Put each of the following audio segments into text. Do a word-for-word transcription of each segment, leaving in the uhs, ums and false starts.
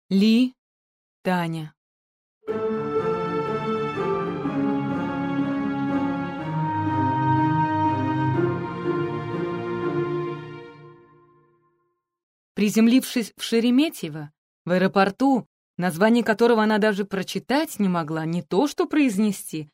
Ли, Таня. Приземлившись в Шереметьево, в аэропорту, название которого она даже прочитать не могла, не то что произнести,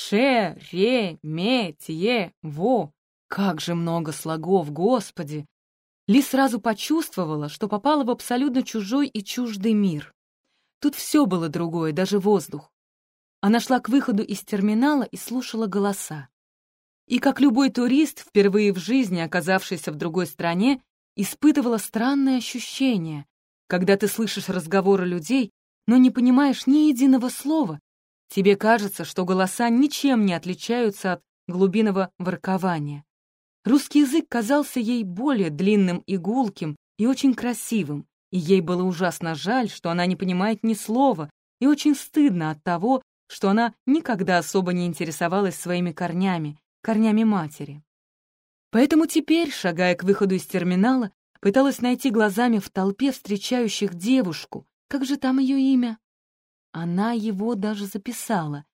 Ше-ре-ме-тье-во, как же много слогов, Господи! Ли сразу почувствовала, что попала в абсолютно чужой и чуждый мир. Тут все было другое, даже воздух. Она шла к выходу из терминала и слушала голоса. И как любой турист, впервые в жизни оказавшийся в другой стране, испытывала странное ощущение, когда ты слышишь разговоры людей, но не понимаешь ни единого слова. Тебе кажется, что голоса ничем не отличаются от глубинного воркования. Русский язык казался ей более длинным и гулким, и очень красивым, и ей было ужасно жаль, что она не понимает ни слова, и очень стыдно от того, что она никогда особо не интересовалась своими корнями, корнями матери. Поэтому теперь, шагая к выходу из терминала, пыталась найти глазами в толпе встречающих девушку. Как же там ее имя? Она его даже записала.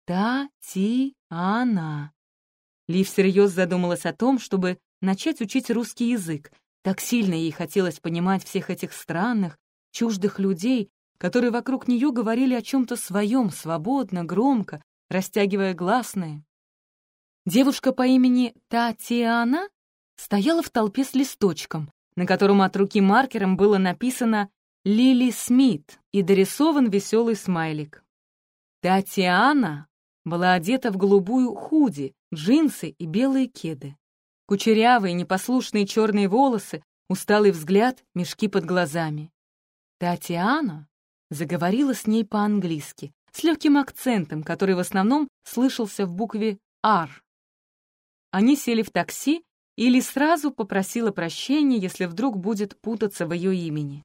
Та-ти-ана. Ли всерьез задумалась о том, чтобы начать учить русский язык. Так сильно ей хотелось понимать всех этих странных, чуждых людей, которые вокруг нее говорили о чем-то своем, свободно, громко, растягивая гласные. Девушка по имени Татьяна стояла в толпе с листочком, на котором от руки маркером было написано «Лили Смит» и дорисован веселый смайлик. Татьяна была одета в голубую худи, джинсы и белые кеды. Кучерявые, непослушные черные волосы, усталый взгляд, мешки под глазами. Татьяна заговорила с ней по-английски, с легким акцентом, который в основном слышался в букве «Р». Они сели в такси, и Ли сразу попросила прощения, если вдруг будет путаться в ее имени.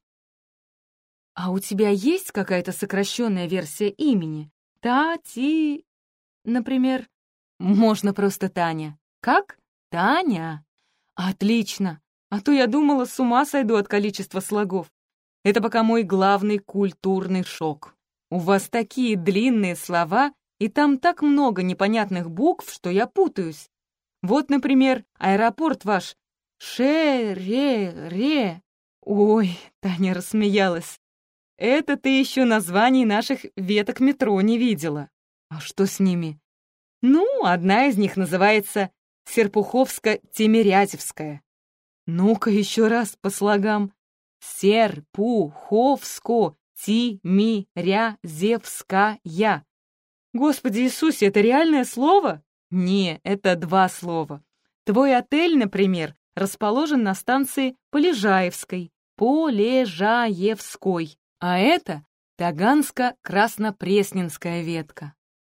«А у тебя есть какая-то сокращенная версия имени? Та-ти... Например, можно просто Таня. Как? Таня? Отлично. А то я думала, с ума сойду от количества слогов. Это пока мой главный культурный шок. У вас такие длинные слова, и там так много непонятных букв, что я путаюсь. Вот, например, аэропорт ваш. Ше-ре-ре. Ой, Таня рассмеялась. Это ты еще названий наших веток метро не видела. А что с ними? Ну, одна из них называется Серпуховско-Тимирязевская. Ну-ка еще раз по слогам. Серпуховско-Тимирязевская. Господи Иисусе, это реальное слово? Не, это два слова. Твой отель, например, расположен на станции Полежаевской, Полежаевской, а это Таганско-Краснопресненская ветка.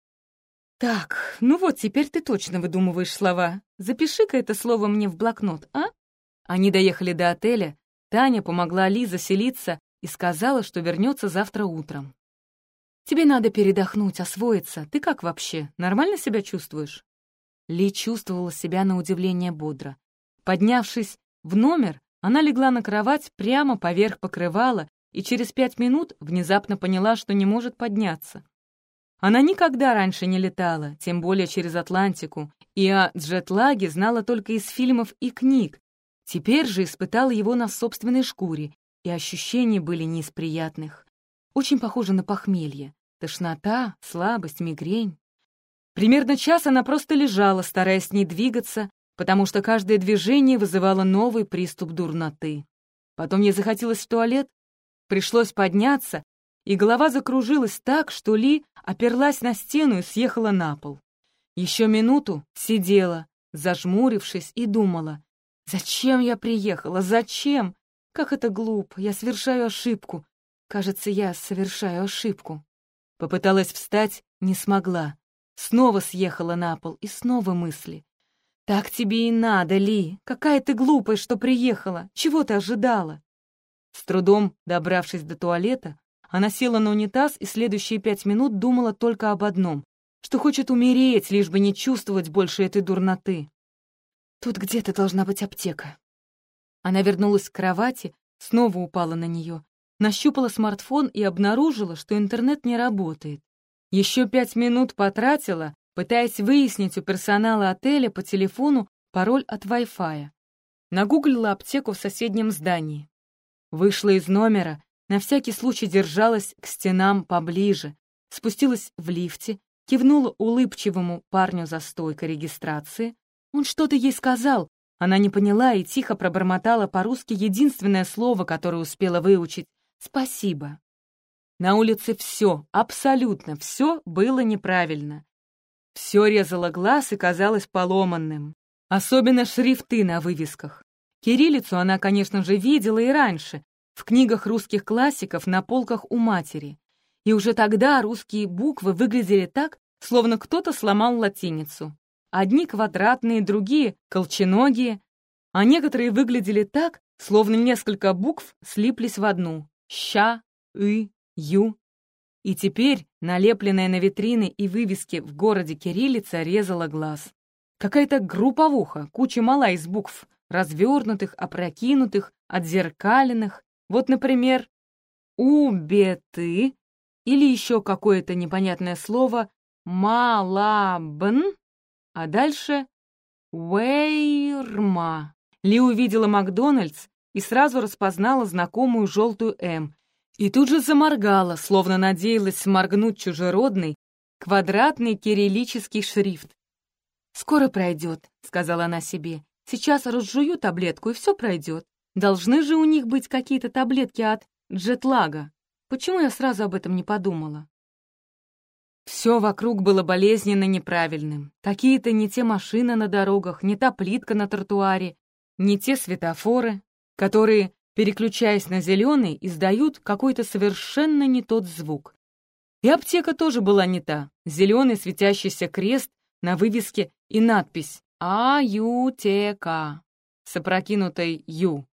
Так, ну вот теперь ты точно выдумываешь слова. Запиши-ка это слово мне в блокнот, а? Они доехали до отеля, Таня помогла Ли заселиться и сказала, что вернется завтра утром. Тебе надо передохнуть, освоиться. Ты как вообще? Нормально себя чувствуешь? Ли чувствовала себя на удивление бодро. Поднявшись в номер, она легла на кровать прямо поверх покрывала и через пять минут внезапно поняла, что не может подняться. Она никогда раньше не летала, тем более через Атлантику, и о джетлаге знала только из фильмов и книг. Теперь же испытала его на собственной шкуре, и ощущения были не из приятных. Очень похоже на похмелье. Тошнота, слабость, мигрень. Примерно час она просто лежала, стараясь не двигаться, потому что каждое движение вызывало новый приступ дурноты. Потом ей захотелось в туалет, пришлось подняться, и голова закружилась так, что Ли оперлась на стену и съехала на пол. Еще минуту сидела, зажмурившись, и думала, «Зачем я приехала? Зачем? Как это глупо! Я совершаю ошибку. Кажется, я совершаю ошибку». Попыталась встать, не смогла. Снова съехала на пол, и снова мысли. «Так тебе и надо, Ли. Какая ты глупая, что приехала. Чего ты ожидала?» С трудом добравшись до туалета, она села на унитаз и следующие пять минут думала только об одном, что хочет умереть, лишь бы не чувствовать больше этой дурноты. Тут где-то должна быть аптека. Она вернулась к кровати, снова упала на нее Нащупала смартфон и обнаружила, что интернет не работает. Еще пять минут потратила, пытаясь выяснить у персонала отеля по телефону пароль от Wi-Fi. Нагуглила аптеку в соседнем здании. Вышла из номера, на всякий случай держалась к стенам поближе, спустилась в лифте, кивнула улыбчивому парню за стойкой регистрации. Он что-то ей сказал, она не поняла и тихо пробормотала по-русски единственное слово, которое успела выучить — «спасибо». На улице все, абсолютно все было неправильно. Все резало глаз и казалось поломанным. Особенно шрифты на вывесках. Кириллицу она, конечно же, видела и раньше, в книгах русских классиков на полках у матери. И уже тогда русские буквы выглядели так, словно кто-то сломал латиницу. Одни квадратные, другие — колченогие, а некоторые выглядели так, словно несколько букв слиплись в одну — ща, и, ю. И теперь налепленная на витрины и вывески в городе кириллица резала глаз. Какая-то групповуха, куча мала из букв, развернутых, опрокинутых, отзеркаленных. Вот, например, «убеты» или еще какое-то непонятное слово «малабн», а дальше «уэйрма». Ли увидела Макдональдс и сразу распознала знакомую желтую «М», и тут же заморгала, словно надеялась сморгнуть чужеродный, квадратный кириллический шрифт. «Скоро пройдет», — сказала она себе. «Сейчас разжую таблетку, и все пройдет. Должны же у них быть какие-то таблетки от джетлага. Почему я сразу об этом не подумала?» Все вокруг было болезненно неправильным. Какие-то не те машины на дорогах, не та плитка на тротуаре, не те светофоры, которые, переключаясь на зеленый, издают какой-то совершенно не тот звук. И аптека тоже была не та. Зеленый светящийся крест на вывеске и надпись «А-Ю-Те-Ка» с опрокинутой «Ю».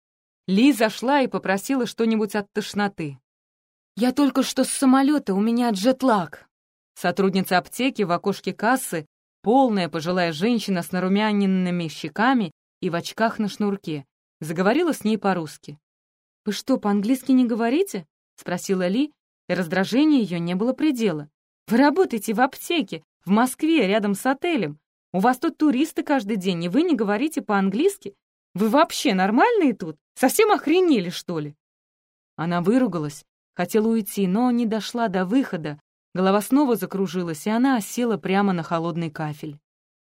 Ли зашла и попросила что-нибудь от тошноты. «Я только что с самолета, у меня джетлаг». Сотрудница аптеки в окошке кассы, полная пожилая женщина с нарумяненными щеками и в очках на шнурке, заговорила с ней по-русски. «Вы что, по-английски не говорите?» — спросила Ли, и раздражение ее не было предела. «Вы работаете в аптеке, в Москве, рядом с отелем. У вас тут туристы каждый день, и вы не говорите по-английски? Вы вообще нормальные тут? Совсем охренели, что ли?» Она выругалась, хотела уйти, но не дошла до выхода. Голова снова закружилась, и она осела прямо на холодный кафель.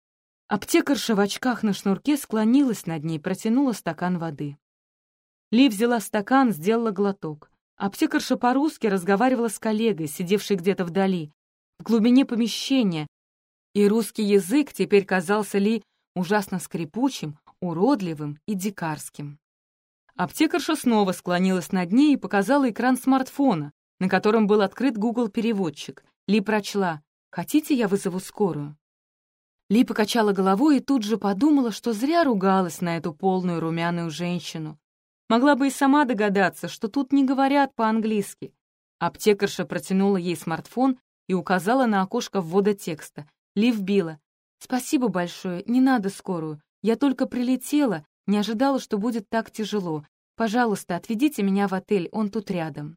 Аптекарша в очках на шнурке склонилась над ней, протянула стакан воды. Ли взяла стакан, сделала глоток. Аптекарша по-русски разговаривала с коллегой, сидевшей где-то вдали, в глубине помещения, и русский язык теперь казался Ли ужасно скрипучим, уродливым и дикарским. Аптекарша снова склонилась над ней и показала экран смартфона, на котором был открыт Google-переводчик. Ли прочла: «Хотите, я вызову скорую?» Ли покачала головой и тут же подумала, что зря ругалась на эту полную румяную женщину. Могла бы и сама догадаться, что тут не говорят по-английски. Аптекарша протянула ей смартфон и указала на окошко ввода текста. Ли вбила: «Спасибо большое, не надо скорую. Я только прилетела, не ожидала, что будет так тяжело. Пожалуйста, отведите меня в отель, он тут рядом».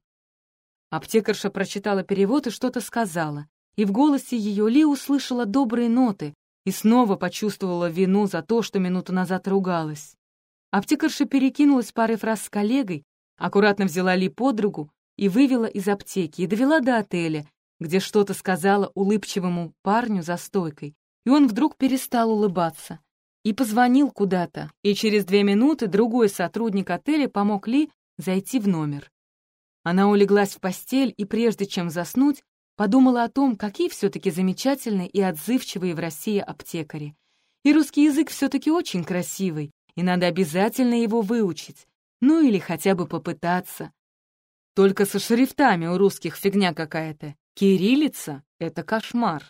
Аптекарша прочитала перевод и что-то сказала, и в голосе ее Ли услышала добрые ноты и снова почувствовала вину за то, что минуту назад ругалась. Аптекарша перекинулась парой фраз с коллегой, аккуратно взяла Ли под руку и вывела из аптеки и довела до отеля, где что-то сказала улыбчивому парню за стойкой, и он вдруг перестал улыбаться и позвонил куда-то, и через две минуты другой сотрудник отеля помог Ли зайти в номер. Она улеглась в постель и, прежде чем заснуть, подумала о том, какие все-таки замечательные и отзывчивые в России аптекари. И русский язык все-таки очень красивый, и надо обязательно его выучить, ну или хотя бы попытаться. Только со шрифтами у русских фигня какая-то. Кириллица — это кошмар.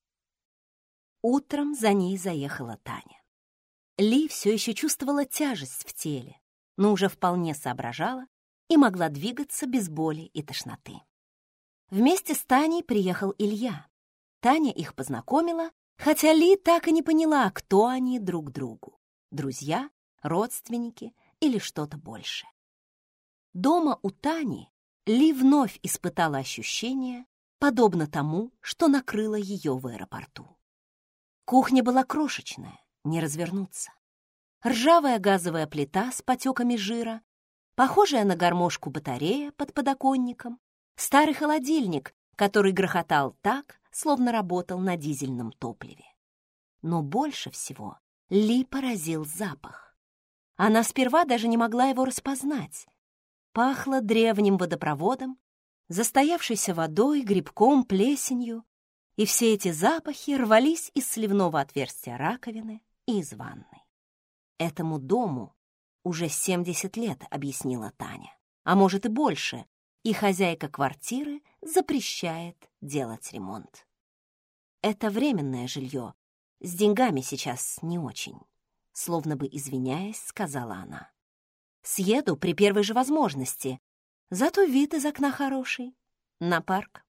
Утром за ней заехала Таня. Ли все еще чувствовала тяжесть в теле, но уже вполне соображала и могла двигаться без боли и тошноты. Вместе с Таней приехал Илья. Таня их познакомила, хотя Ли так и не поняла, кто они друг другу — друзья, родственники или что-то большее. Дома у Тани Ли вновь испытала ощущение, подобно тому, что накрыло ее в аэропорту. Кухня была крошечная, не развернуться. Ржавая газовая плита с потеками жира, похожая на гармошку батарея под подоконником, старый холодильник, который грохотал так, словно работал на дизельном топливе. Но больше всего Ли поразил запах. Она сперва даже не могла его распознать. Пахло древним водопроводом, застоявшейся водой, грибком, плесенью, и все эти запахи рвались из сливного отверстия раковины и из ванной. Этому дому уже семьдесят лет, объяснила Таня, а может и больше, и хозяйка квартиры запрещает делать ремонт. Это временное жилье, с деньгами сейчас не очень, словно бы извиняясь, сказала она. Съеду при первой же возможности, зато вид из окна хороший, на парк.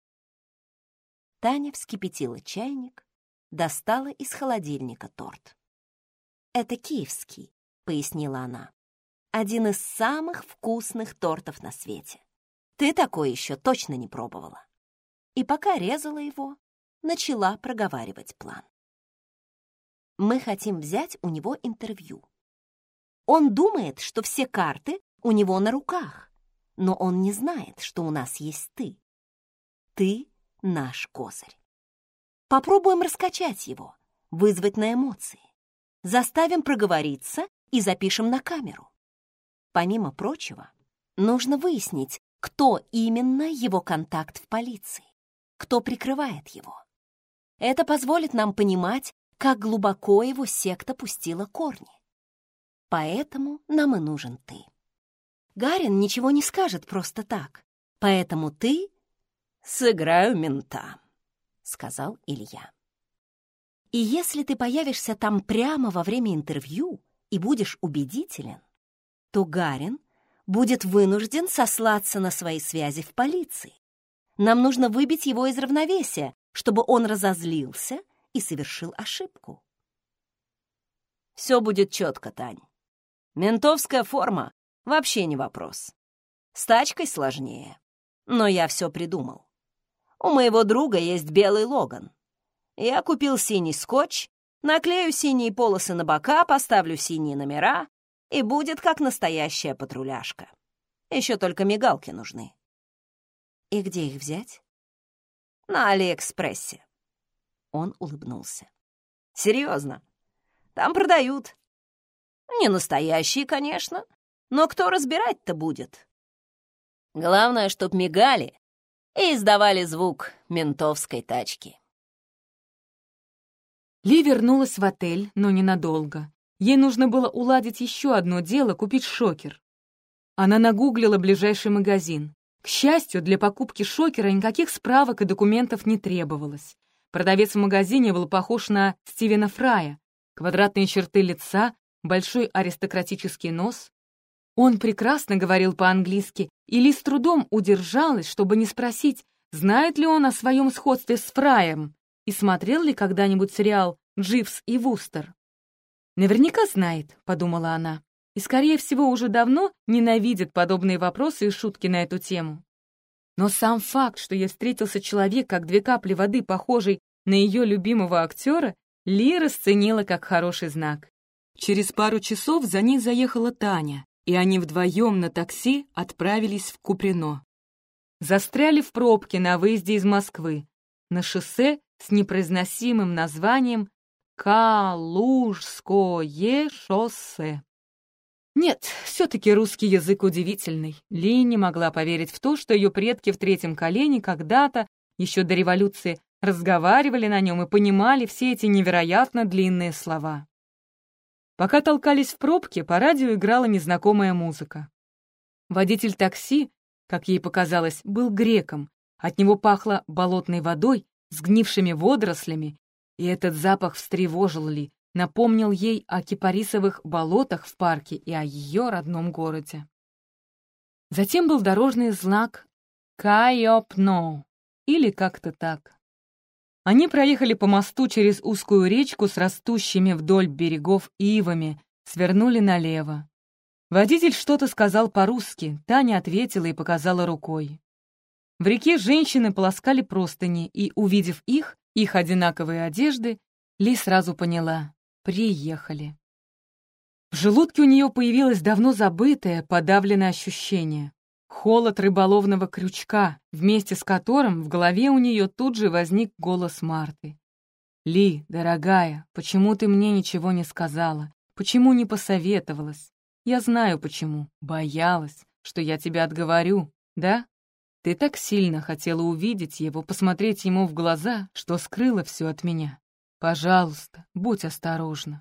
Таня вскипятила чайник, достала из холодильника торт. «Это киевский», — пояснила она. «Один из самых вкусных тортов на свете. Ты такой еще точно не пробовала». И пока резала его, начала проговаривать план. «Мы хотим взять у него интервью. Он думает, что все карты у него на руках, но он не знает, что у нас есть ты. Ты — наш козырь. Попробуем раскачать его, вызвать на эмоции. Заставим проговориться и запишем на камеру. Помимо прочего, нужно выяснить, кто именно его контакт в полиции, кто прикрывает его. Это позволит нам понимать, как глубоко его секта пустила корни. Поэтому нам и нужен ты. Гарин ничего не скажет просто так, поэтому ты сыграю мента», — сказал Илья. «И если ты появишься там прямо во время интервью и будешь убедителен, то Гарин будет вынужден сослаться на свои связи в полиции. Нам нужно выбить его из равновесия, чтобы он разозлился и совершил ошибку». «Все будет четко, Тань. Ментовская форма вообще не вопрос. С тачкой сложнее, но я все придумал. У моего друга есть белый Логан. Я купил синий скотч, наклею синие полосы на бока, поставлю синие номера, и будет как настоящая патруляшка. Еще только мигалки нужны». «И где их взять?» «На Алиэкспрессе». Он улыбнулся. «Серьезно, там продают. Не настоящие, конечно, но кто разбирать-то будет? Главное, чтоб мигали и издавали звук ментовской тачки». Ли вернулась в отель, но ненадолго. Ей нужно было уладить еще одно дело — купить шокер. Она нагуглила ближайший магазин. К счастью, для покупки шокера никаких справок и документов не требовалось. Продавец в магазине был похож на Стивена Фрая. Квадратные черты лица, большой аристократический нос. Он прекрасно говорил по-английски, и Ли с трудом удержалась, чтобы не спросить, знает ли он о своем сходстве с Фраем и смотрел ли когда-нибудь сериал «Дживс и Вустер». «Наверняка знает», — подумала она, и, скорее всего, уже давно ненавидит подобные вопросы и шутки на эту тему. Но сам факт, что ей встретился человек, как две капли воды, похожий на ее любимого актера, Ли расценила как хороший знак. Через пару часов за ней заехала Таня, и они вдвоем на такси отправились в Куприно. Застряли в пробке на выезде из Москвы, на шоссе с непроизносимым названием Калужское шоссе. Нет, все-таки русский язык удивительный. Ли не могла поверить в то, что ее предки в третьем колене когда-то, еще до революции, разговаривали на нем и понимали все эти невероятно длинные слова. Пока толкались в пробке, по радио играла незнакомая музыка. Водитель такси, как ей показалось, был греком. От него пахло болотной водой, сгнившими водорослями, и этот запах встревожил Ли, напомнил ей о кипарисовых болотах в парке и о ее родном городе. Затем был дорожный знак «Кайопно» или как-то так. Они проехали по мосту через узкую речку с растущими вдоль берегов ивами, свернули налево. Водитель что-то сказал по-русски, Таня ответила и показала рукой. В реке женщины полоскали простыни, и, увидев их, их одинаковые одежды, Ли сразу поняла — приехали. В желудке у нее появилось давно забытое, подавленное ощущение. Холод рыболовного крючка, вместе с которым в голове у нее тут же возник голос Марты. «Ли, дорогая, почему ты мне ничего не сказала? Почему не посоветовалась? Я знаю почему. Боялась, что я тебя отговорю, да? Ты так сильно хотела увидеть его, посмотреть ему в глаза, что скрыла все от меня. Пожалуйста, будь осторожна».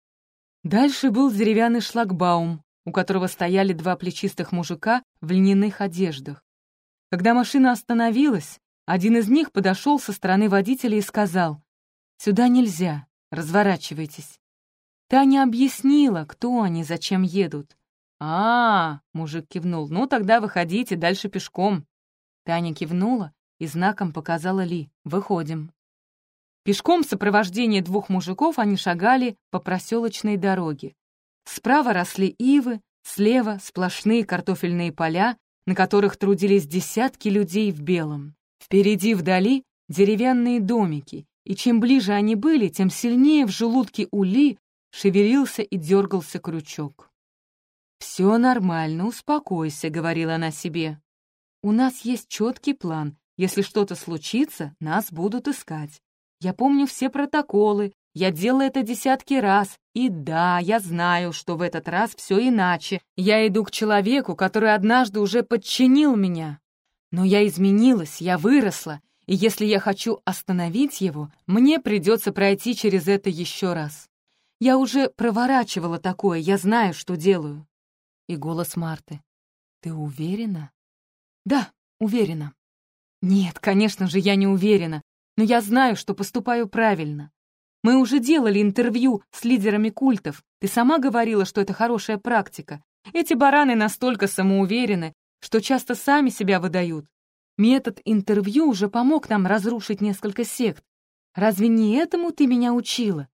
Дальше был деревянный шлагбаум, у которого стояли два плечистых мужика в льняных одеждах. Когда машина остановилась, один из них подошел со стороны водителя и сказал: «Сюда нельзя, разворачивайтесь». Таня объяснила, кто они, зачем едут. «А, -а — мужик кивнул, — ну тогда выходите, дальше пешком». Таня кивнула и знаком показала Ли: «Выходим». Пешком в сопровождении двух мужиков они шагали по проселочной дороге. Справа росли ивы, слева сплошные картофельные поля, на которых трудились десятки людей в белом. Впереди вдали деревянные домики, и чем ближе они были, тем сильнее в желудке у Ли шевелился и дергался крючок. «Все нормально, успокойся», — говорила она себе. «У нас есть четкий план. Если что-то случится, нас будут искать. Я помню все протоколы, я делала это десятки раз. И да, я знаю, что в этот раз все иначе. Я иду к человеку, который однажды уже подчинил меня. Но я изменилась, я выросла, и если я хочу остановить его, мне придется пройти через это еще раз. Я уже проворачивала такое, я знаю, что делаю». И голос Марты: «Ты уверена?» «Да, уверена». «Нет, конечно же, я не уверена, но я знаю, что поступаю правильно. Мы уже делали интервью с лидерами культов. Ты сама говорила, что это хорошая практика. Эти бараны настолько самоуверены, что часто сами себя выдают. Метод интервью уже помог нам разрушить несколько сект. Разве не этому ты меня учила?»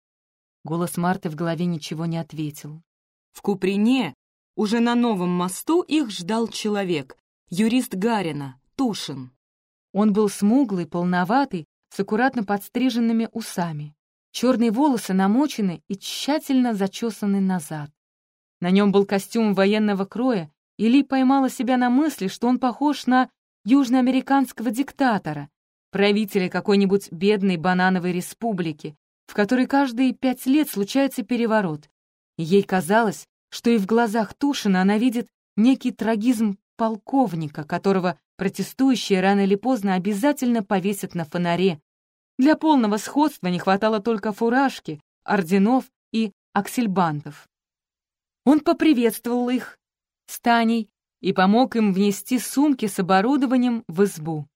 Голос Марты в голове ничего не ответил. В Куприне, уже на новом мосту, их ждал человек, юрист Гарина, Тушин. Он был смуглый, полноватый, с аккуратно подстриженными усами. Черные волосы намочены и тщательно зачесаны назад. На нем был костюм военного кроя, и Ли поймала себя на мысли, что он похож на южноамериканского диктатора, правителя какой-нибудь бедной банановой республики, в которой каждые пять лет случается переворот. И ей казалось, что и в глазах Тушина она видит некий трагизм полковника, которого протестующие рано или поздно обязательно повесят на фонаре. Для полного сходства не хватало только фуражки, орденов и аксельбантов. Он поприветствовал их с Таней и помог им внести сумки с оборудованием в избу.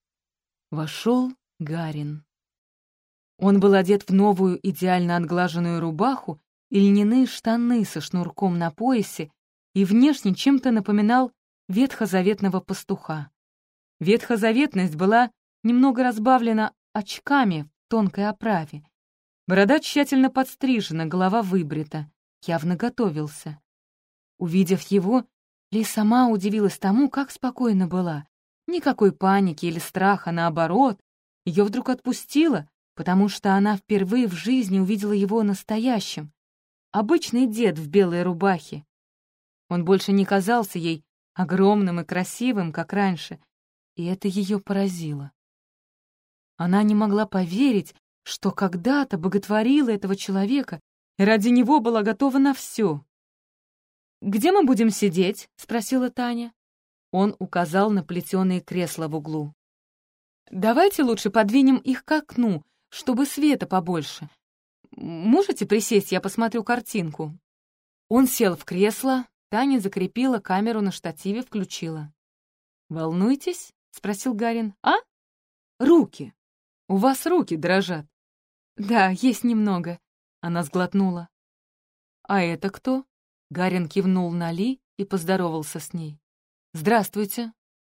Вошел Гарин. Он был одет в новую идеально отглаженную рубаху и льняные штаны со шнурком на поясе и внешне чем-то напоминал ветхозаветного пастуха. Ветхозаветность была немного разбавлена очками в тонкой оправе. Борода тщательно подстрижена, голова выбрита. Явно готовился. Увидев его, Ли сама удивилась тому, как спокойно была. Никакой паники или страха, наоборот. Ее вдруг отпустило, потому что она впервые в жизни увидела его настоящим. Обычный дед в белой рубахе. Он больше не казался ей огромным и красивым, как раньше, и это ее поразило. Она не могла поверить, что когда-то боготворила этого человека и ради него была готова на все. «Где мы будем сидеть?» — спросила Таня. Он указал на плетеные кресла в углу. «Давайте лучше подвинем их к окну, чтобы света побольше. Можете присесть, я посмотрю картинку?» Он сел в кресло, Таня закрепила камеру на штативе, включила. «Волнуетесь?» — спросил Гарин. «А? Руки. У вас руки дрожат». «Да, есть немного», — она сглотнула. «А это кто?» — Гарин кивнул на Ли и поздоровался с ней. «Здравствуйте».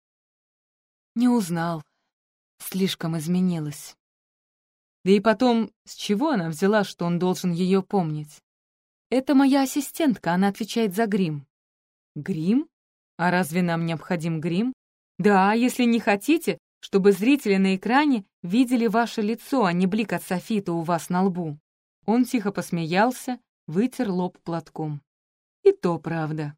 Не узнал. Слишком изменилась. Да и потом, с чего она взяла, что он должен ее помнить? Это моя ассистентка, она отвечает за грим». «Грим? А разве нам необходим грим?» «Да, если не хотите, чтобы зрители на экране видели ваше лицо, а не блик от софита у вас на лбу». Он тихо посмеялся, вытер лоб платком. «И то правда».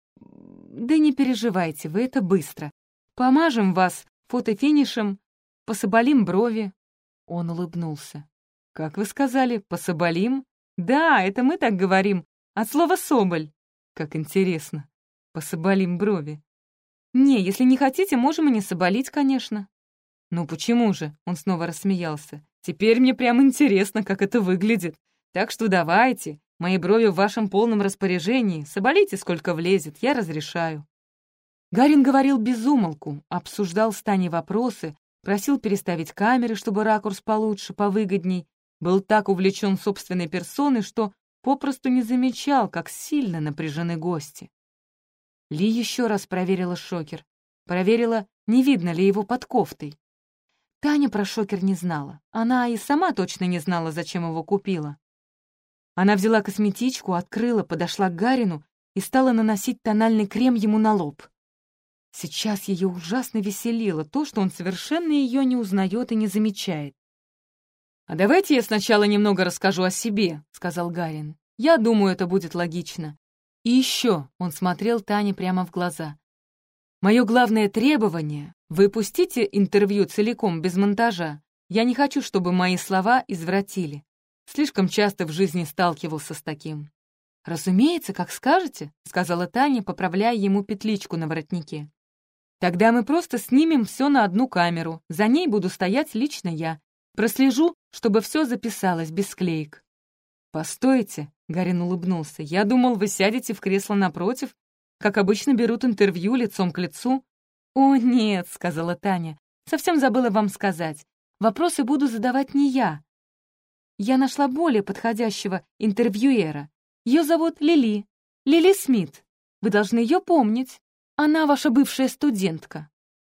«Да не переживайте, вы это быстро. Помажем вас фотофинишем, пособолим брови». Он улыбнулся. «Как вы сказали, пособолим?» «Да, это мы так говорим, от слова «соболь». Как интересно. Пособолим брови. «Не, если не хотите, можем и не соболить, конечно». «Ну почему же?» — он снова рассмеялся. «Теперь мне прям интересно, как это выглядит. Так что давайте, мои брови в вашем полном распоряжении. Соболите, сколько влезет, я разрешаю». Гарин говорил без умолку, обсуждал с Таней вопросы, просил переставить камеры, чтобы ракурс получше, повыгодней, был так увлечен собственной персоной, что попросту не замечал, как сильно напряжены гости. Ли еще раз проверила шокер, проверила, не видно ли его под кофтой. Таня про шокер не знала, она и сама точно не знала, зачем его купила. Она взяла косметичку, открыла, подошла к Гарину и стала наносить тональный крем ему на лоб. Сейчас ее ужасно веселило то, что он совершенно ее не узнает и не замечает. «А давайте я сначала немного расскажу о себе», — сказал Гарин. «Я думаю, это будет логично. И еще», — он смотрел Тане прямо в глаза, «мое главное требование — вы пустите интервью целиком, без монтажа. Я не хочу, чтобы мои слова извратили. Слишком часто в жизни сталкивался с таким». «Разумеется, как скажете», — сказала Таня, поправляя ему петличку на воротнике. «Тогда мы просто снимем все на одну камеру. За ней буду стоять лично я. Прослежу, чтобы все записалось без склеек». «Постойте», — Гарин улыбнулся, «я думал, вы сядете в кресло напротив, как обычно берут интервью лицом к лицу». «О, нет», — сказала Таня, «совсем забыла вам сказать. Вопросы буду задавать не я. Я нашла более подходящего интервьюера. Ее зовут Лили, Лили Смит. Вы должны ее помнить. Она ваша бывшая студентка».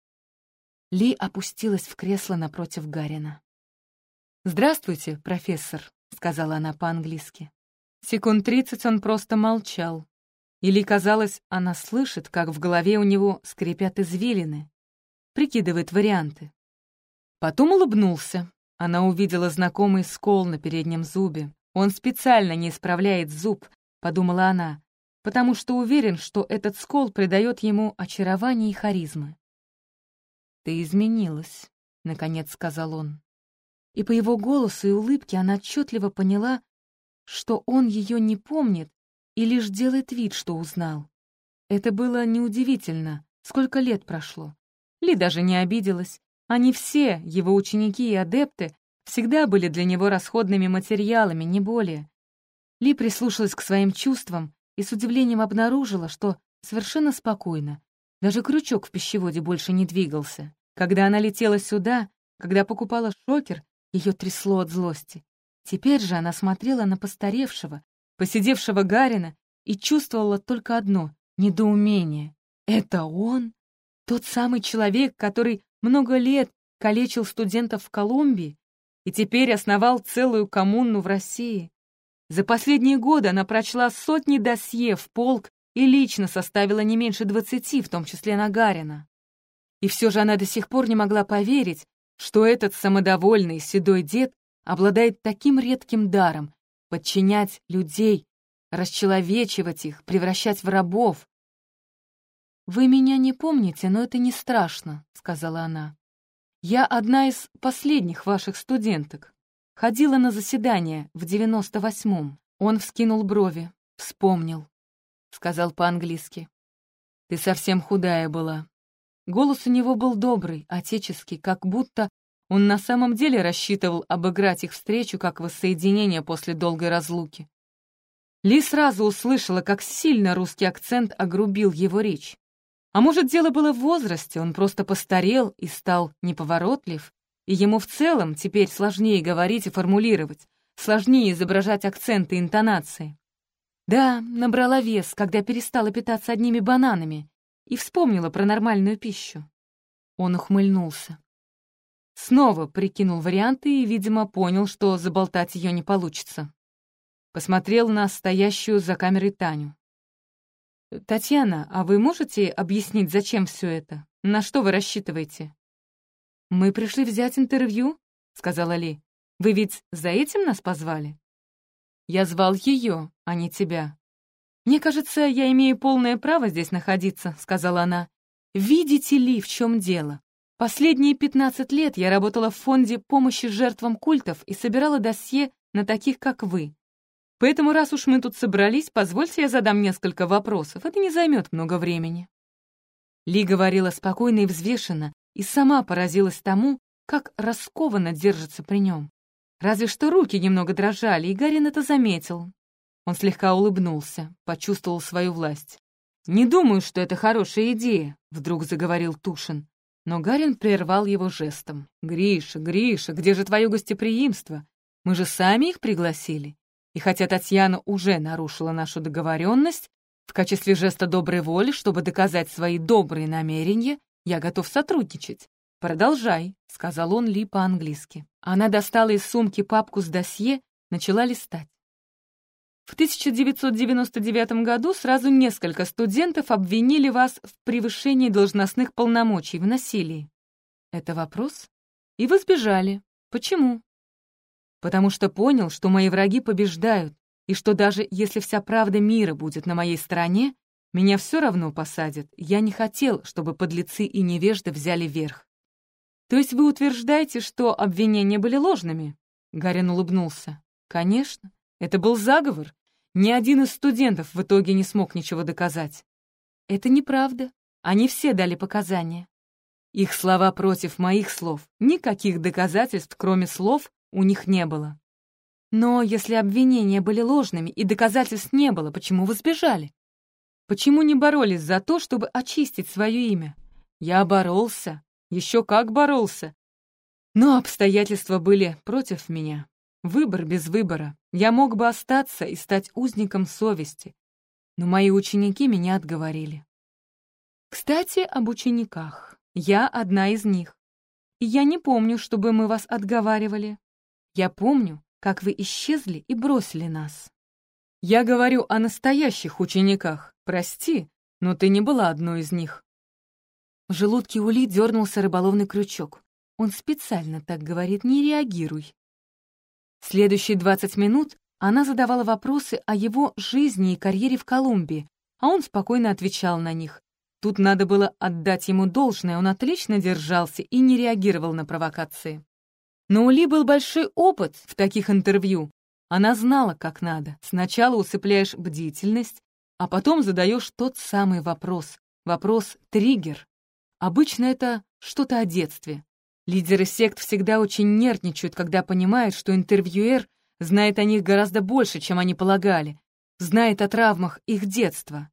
Ли опустилась в кресло напротив Гарина. «Здравствуйте, профессор», — сказала она по-английски. Секунд тридцать он просто молчал. Или, казалось, она слышит, как в голове у него скрипят извилины, прикидывает варианты. Потом улыбнулся. Она увидела знакомый скол на переднем зубе. «Он специально не исправляет зуб», — подумала она, потому что уверен, что этот скол придает ему очарование и харизмы. «Ты изменилась», — наконец сказал он. И по его голосу и улыбке она отчетливо поняла, что он ее не помнит и лишь делает вид, что узнал. Это было неудивительно, сколько лет прошло. Ли даже не обиделась. Они все, его ученики и адепты, всегда были для него расходными материалами, не более. Ли прислушалась к своим чувствам и с удивлением обнаружила, что совершенно спокойно. Даже крючок в пищеводе больше не двигался. Когда она летела сюда, когда покупала шокер, ее трясло от злости. Теперь же она смотрела на постаревшего, поседевшего Гарина и чувствовала только одно — недоумение. Это он? Тот самый человек, который много лет калечил студентов в Колумбии и теперь основал целую коммуну в России. За последние годы она прочла сотни досье в полк и лично составила не меньше двадцати, в том числе на Гарина. И все же она до сих пор не могла поверить, что этот самодовольный седой дед обладает таким редким даром — подчинять людей, расчеловечивать их, превращать в рабов. «Вы меня не помните, но это не страшно», — сказала она. «Я одна из последних ваших студенток. Ходила на заседание в девяносто восьмом». Он вскинул брови. «Вспомнил», — сказал по-английски. «Ты совсем худая была». Голос у него был добрый, отеческий, как будто он на самом деле рассчитывал обыграть их встречу как воссоединение после долгой разлуки. Ли сразу услышала, как сильно русский акцент огрубил его речь. А может, дело было в возрасте, он просто постарел и стал неповоротлив, и ему в целом теперь сложнее говорить и формулировать, сложнее изображать акценты и интонации. Да, набрала вес, когда перестала питаться одними бананами и вспомнила про нормальную пищу. Он ухмыльнулся. Снова прикинул варианты и, видимо, понял, что заболтать ее не получится. посмотрел на стоящую за камерой Таню. «Татьяна, а вы можете объяснить, зачем все это? На что вы рассчитываете?» «Мы пришли взять интервью», — сказала Ли. «Вы ведь за этим нас позвали?» «Я звал ее, а не тебя». «Мне кажется, я имею полное право здесь находиться», — сказала она. «Видите ли, в чем дело? Последние пятнадцать лет я работала в фонде помощи жертвам культов и собирала досье на таких, как вы. Поэтому, раз уж мы тут собрались, позвольте я задам несколько вопросов. Это не займет много времени». Ли говорила спокойно и взвешенно, и сама поразилась тому, как раскованно держится при нем. Разве что руки немного дрожали, и Гарин это заметил. Он слегка улыбнулся, почувствовал свою власть. «Не думаю, что это хорошая идея», — вдруг заговорил Тушин. Но Гарин прервал его жестом. «Гриша, Гриша, где же твое гостеприимство? Мы же сами их пригласили. И хотя Татьяна уже нарушила нашу договоренность, в качестве жеста доброй воли, чтобы доказать свои добрые намерения, я готов сотрудничать. Продолжай», — сказал он Ли по-английски. Она достала из сумки папку с досье, начала листать. В тысяча девятьсот девяносто девятом году сразу несколько студентов обвинили вас в превышении должностных полномочий в насилии. Это вопрос? И вы сбежали. Почему? Потому что понял, что мои враги побеждают, и что даже если вся правда мира будет на моей стороне, меня все равно посадят. Я не хотел, чтобы подлецы и невежды взяли верх. То есть вы утверждаете, что обвинения были ложными? Гарин улыбнулся. Конечно. Это был заговор. Ни один из студентов в итоге не смог ничего доказать. Это неправда. Они все дали показания. Их слова против моих слов. Никаких доказательств, кроме слов, у них не было. Но если обвинения были ложными и доказательств не было, почему вы сбежали? Почему не боролись за то, чтобы очистить свое имя? Я боролся. Еще как боролся. Но обстоятельства были против меня. Выбор без выбора. Я мог бы остаться и стать узником совести, но мои ученики меня отговорили. Кстати, об учениках. Я одна из них. И я не помню, чтобы мы вас отговаривали. Я помню, как вы исчезли и бросили нас. Я говорю о настоящих учениках. Прости, но ты не была одной из них. В желудке у Ли дернулся рыболовный крючок. Он специально так говорит: не реагируй. Следующие двадцать минут она задавала вопросы о его жизни и карьере в Колумбии, а он спокойно отвечал на них. Тут надо было отдать ему должное, он отлично держался и не реагировал на провокации. Но у Ли был большой опыт в таких интервью. Она знала, как надо. Сначала усыпляешь бдительность, а потом задаешь тот самый вопрос. Вопрос-триггер. Обычно это что-то о детстве. Лидеры сект всегда очень нервничают, когда понимают, что интервьюер знает о них гораздо больше, чем они полагали, знает о травмах их детства.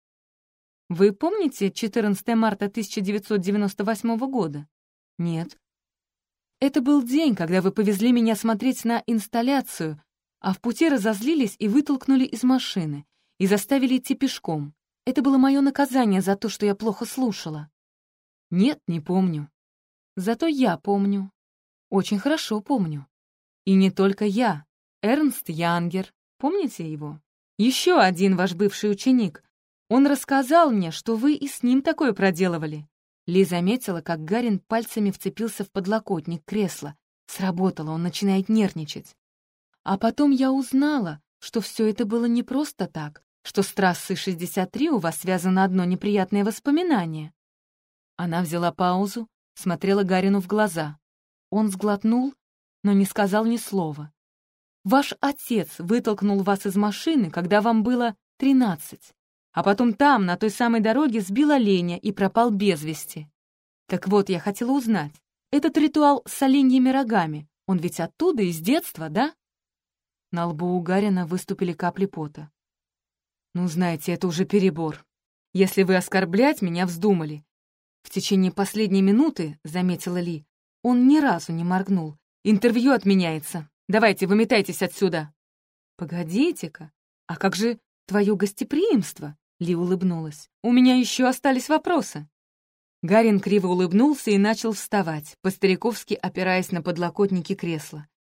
Вы помните четырнадцатое марта тысяча девятьсот девяносто восьмого года? Нет. Это был день, когда вы повезли меня смотреть на инсталляцию, а в пути разозлились и вытолкнули из машины, и заставили идти пешком. Это было мое наказание за то, что я плохо слушала. Нет, не помню. Зато я помню. Очень хорошо помню. И не только я. Эрнст Янгер. Помните его? Еще один ваш бывший ученик. Он рассказал мне, что вы и с ним такое проделывали. Ли заметила, как Гарин пальцами вцепился в подлокотник кресла. Сработало, он начинает нервничать. А потом я узнала, что все это было не просто так, что с трассой шестьдесят три у вас связано одно неприятное воспоминание. Она взяла паузу, смотрела Гарину в глаза. Он сглотнул, но не сказал ни слова. Ваш отец вытолкнул вас из машины, когда вам было тринадцать, а потом там, на той самой дороге, сбил оленя и пропал без вести. Так вот, я хотела узнать, этот ритуал с оленьими рогами, он ведь оттуда, из детства, да? На лбу у Гарина выступили капли пота. Ну, знаете, это уже перебор. Если вы оскорблять меня вздумали. В течение последней минуты, заметила Ли, он ни разу не моргнул. Интервью отменяется. Давайте, выметайтесь отсюда. Погодите-ка, а как же твое гостеприимство? Ли улыбнулась. У меня еще остались вопросы. Гарин криво улыбнулся и начал вставать, по-стариковски опираясь на подлокотники кресла.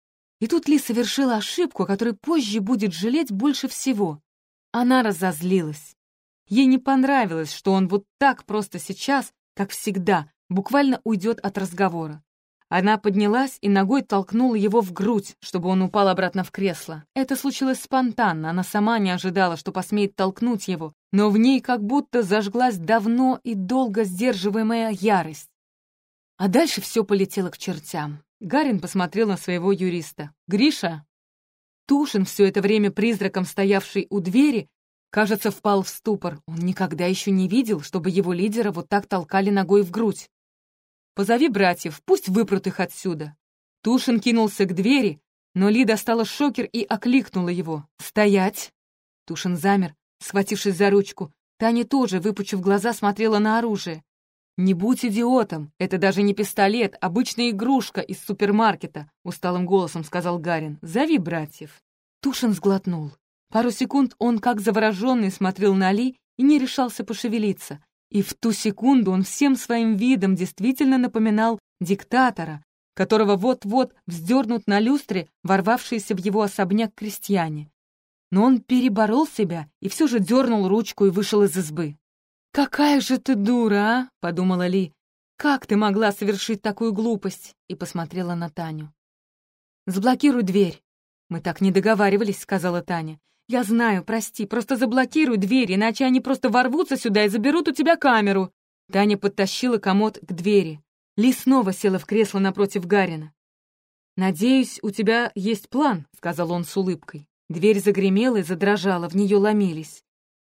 И тут Ли совершила ошибку, о которой позже будет жалеть больше всего. Она разозлилась. Ей не понравилось, что он вот так просто сейчас, как всегда, буквально уйдет от разговора. Она поднялась и ногой толкнула его в грудь, чтобы он упал обратно в кресло. Это случилось спонтанно, она сама не ожидала, что посмеет толкнуть его, но в ней как будто зажглась давно и долго сдерживаемая ярость. А дальше все полетело к чертям. Гарин посмотрел на своего юриста. «Гриша?» Тушин, все это время призраком стоявший у двери, кажется, впал в ступор. Он никогда еще не видел, чтобы его лидера вот так толкали ногой в грудь. «Позови братьев, пусть выпрут их отсюда». Тушин кинулся к двери, но Ли достала шокер и окликнула его. «Стоять!» Тушин замер, схватившись за ручку. Таня тоже, выпучив глаза, смотрела на оружие. «Не будь идиотом, это даже не пистолет, обычная игрушка из супермаркета», — усталым голосом сказал Гарин. «Зови братьев». Тушин сглотнул. Пару секунд он, как завороженный, смотрел на Ли и не решался пошевелиться. И в ту секунду он всем своим видом действительно напоминал диктатора, которого вот-вот вздернут на люстре ворвавшиеся в его особняк крестьяне. Но он переборол себя и все же дернул ручку и вышел из избы. «Какая же ты дура, а?» — подумала Ли. «Как ты могла совершить такую глупость?» И посмотрела на Таню. «Заблокируй дверь». «Мы так не договаривались», — сказала Таня. «Я знаю, прости, просто заблокируй дверь, иначе они просто ворвутся сюда и заберут у тебя камеру». Таня подтащила комод к двери. Ли снова села в кресло напротив Гарина. «Надеюсь, у тебя есть план», — сказал он с улыбкой. Дверь загремела и задрожала, в нее ломились.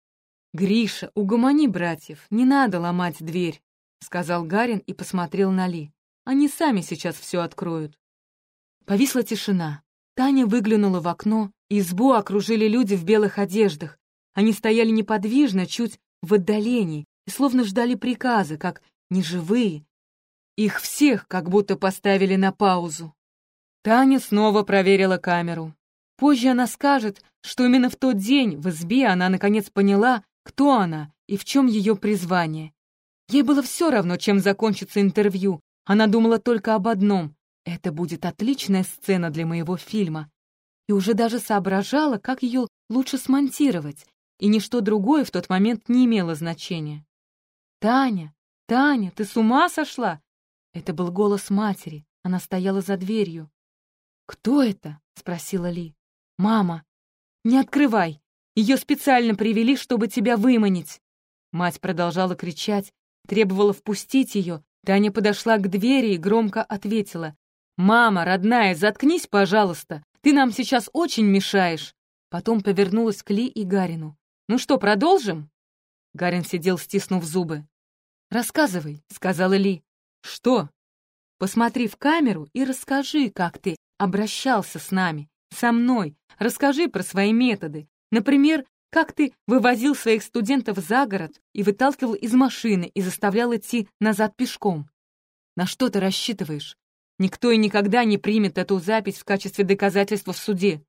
«Гриша, угомони братьев, не надо ломать дверь», — сказал Гарин и посмотрел на Ли. «Они сами сейчас все откроют». Повисла тишина. Таня выглянула в окно, избу окружили люди в белых одеждах. Они стояли неподвижно, чуть в отдалении, и словно ждали приказа, как неживые. Их всех как будто поставили на паузу. Таня снова проверила камеру. Позже она скажет, что именно в тот день в избе она наконец поняла, кто она и в чем ее призвание. Ей было все равно, чем закончится интервью. Она думала только об одном — это будет отличная сцена для моего фильма. И уже даже соображала, как ее лучше смонтировать, и ничто другое в тот момент не имело значения. «Таня, Таня, ты с ума сошла?» Это был голос матери, она стояла за дверью. «Кто это?» — спросила Ли. «Мама». «Не открывай! Ее специально привели, чтобы тебя выманить!» Мать продолжала кричать, требовала впустить ее. Таня подошла к двери и громко ответила. «Мама, родная, заткнись, пожалуйста! Ты нам сейчас очень мешаешь!» Потом повернулась к Ли и Гарину. «Ну что, продолжим?» Гарин сидел, стиснув зубы. «Рассказывай», — сказала Ли. «Что?» «Посмотри в камеру и расскажи, как ты обращался с нами, со мной. Расскажи про свои методы. Например, как ты вывозил своих студентов за город и выталкивал из машины и заставлял идти назад пешком. На что ты рассчитываешь? Никто и никогда не примет эту запись в качестве доказательства в суде».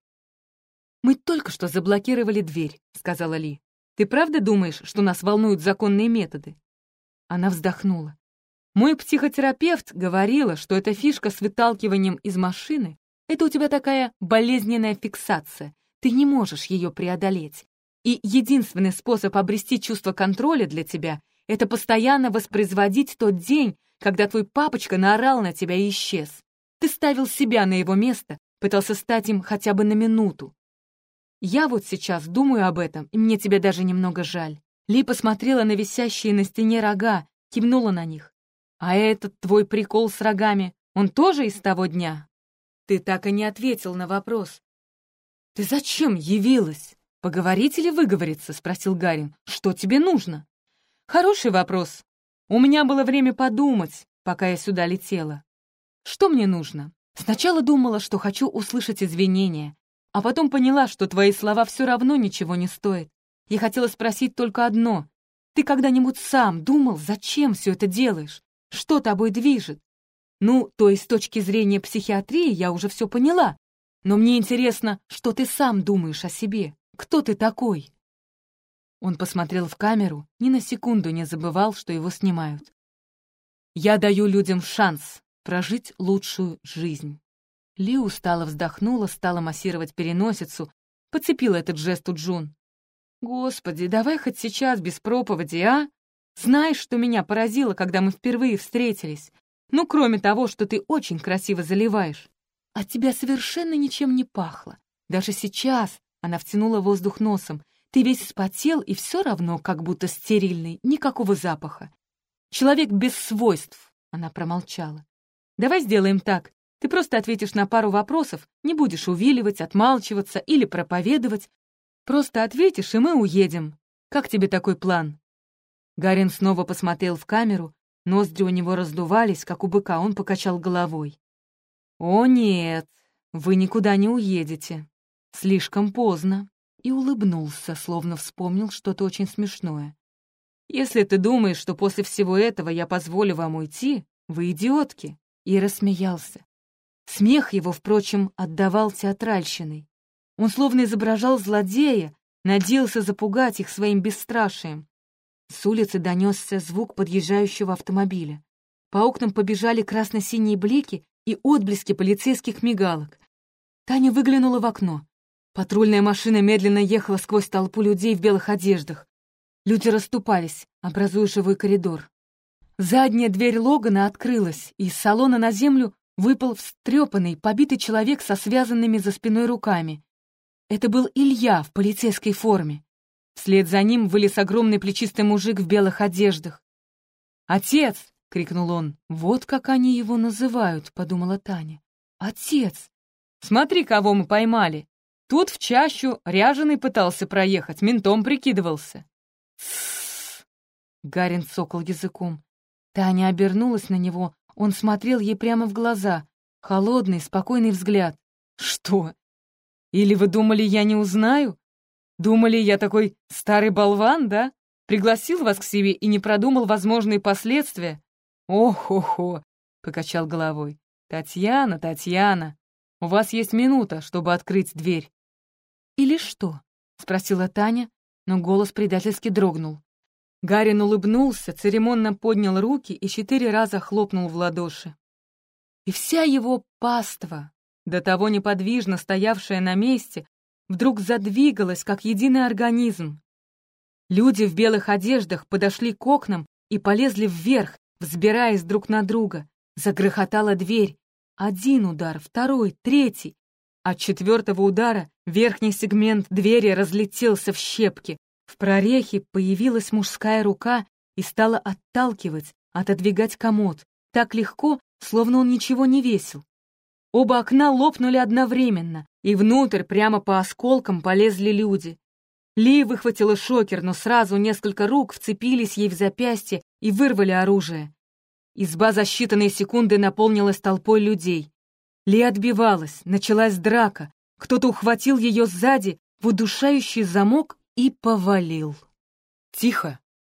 «Мы только что заблокировали дверь», — сказала Ли. «Ты правда думаешь, что нас волнуют законные методы?» Она вздохнула. «Мой психотерапевт говорила, что эта фишка с выталкиванием из машины — это у тебя такая болезненная фиксация. Ты не можешь ее преодолеть. И единственный способ обрести чувство контроля для тебя — это постоянно воспроизводить тот день, когда твой папочка наорал на тебя и исчез. Ты ставил себя на его место, пытался стать им хотя бы на минуту. Я вот сейчас думаю об этом, и мне тебя даже немного жаль». Ли посмотрела на висящие на стене рога, кивнула на них. «А этот твой прикол с рогами, он тоже из того дня?» «Ты так и не ответил на вопрос». «Ты зачем явилась? Поговорить или выговориться?» — спросил Гарин. «Что тебе нужно?» «Хороший вопрос. У меня было время подумать, пока я сюда летела. Что мне нужно? Сначала думала, что хочу услышать извинения, а потом поняла, что твои слова все равно ничего не стоят. Я хотела спросить только одно. Ты когда-нибудь сам думал, зачем все это делаешь? Что тобой движет? Ну, то есть с точки зрения психиатрии я уже все поняла. Но мне интересно, что ты сам думаешь о себе. Кто ты такой?» Он посмотрел в камеру, ни на секунду не забывал, что его снимают. «Я даю людям шанс прожить лучшую жизнь. Ли устало вздохнула, стала массировать переносицу, подцепила этот жест у Джун. «Господи, давай хоть сейчас без проповеди, а? Знаешь, что меня поразило, когда мы впервые встретились? Ну, кроме того, что ты очень красиво заливаешь. От тебя совершенно ничем не пахло. Даже сейчас, — она втянула воздух носом, — ты весь вспотел и все равно как будто стерильный, никакого запаха. Человек без свойств, — она промолчала. Давай сделаем так. Ты просто ответишь на пару вопросов, не будешь увиливать, отмалчиваться или проповедовать. Просто ответишь, и мы уедем. Как тебе такой план?» Гарин снова посмотрел в камеру, ноздри у него раздувались, как у быка, он покачал головой. «О нет, вы никуда не уедете. Слишком поздно». И улыбнулся, словно вспомнил что-то очень смешное. «Если ты думаешь, что после всего этого я позволю вам уйти, вы идиотки!» И рассмеялся. Смех его, впрочем, отдавал театральщиной. Он словно изображал злодея, надеялся запугать их своим бесстрашием. С улицы донесся звук подъезжающего автомобиля. По окнам побежали красно-синие блики и отблески полицейских мигалок. Таня выглянула в окно. Патрульная машина медленно ехала сквозь толпу людей в белых одеждах. Люди расступались, образуя живой коридор. Задняя дверь Логана открылась, и из салона на землю выпал встрепанный, побитый человек со связанными за спиной руками. Это был Илья в полицейской форме. Вслед за ним вылез огромный плечистый мужик в белых одеждах. «Отец!» — крикнул он. «Вот как они его называют», — подумала Таня. «Отец! Смотри, кого мы поймали! Тут в чащу ряженый пытался проехать, ментом прикидывался». «Тссс!» — Гарин цокал языком. Таня обернулась на него, он смотрел ей прямо в глаза. Холодный, спокойный взгляд. «Что? Или вы думали, я не узнаю? Думали, я такой старый болван, да? Пригласил вас к себе и не продумал возможные последствия? Ох-хо-хо!» — покачал головой. «Татьяна, Татьяна, у вас есть минута, чтобы открыть дверь». «Или что?» — спросила Таня, но голос предательски дрогнул. Гарин улыбнулся, церемонно поднял руки и четыре раза хлопнул в ладоши. И вся его паства, до того неподвижно стоявшая на месте, вдруг задвигалась, как единый организм. Люди в белых одеждах подошли к окнам и полезли вверх, взбираясь друг на друга. Загрохотала дверь. Один удар, второй, третий. От четвертого удара верхний сегмент двери разлетелся в щепки. В прорехе появилась мужская рука и стала отталкивать, отодвигать комод. Так легко, словно он ничего не весил. Оба окна лопнули одновременно, и внутрь прямо по осколкам полезли люди. Ли выхватила шокер, но сразу несколько рук вцепились ей в запястье и вырвали оружие. Изба за считанные секунды наполнилась толпой людей. Ли отбивалась, началась драка. Кто-то ухватил ее сзади в удушающий замок и повалил. «Тихо!»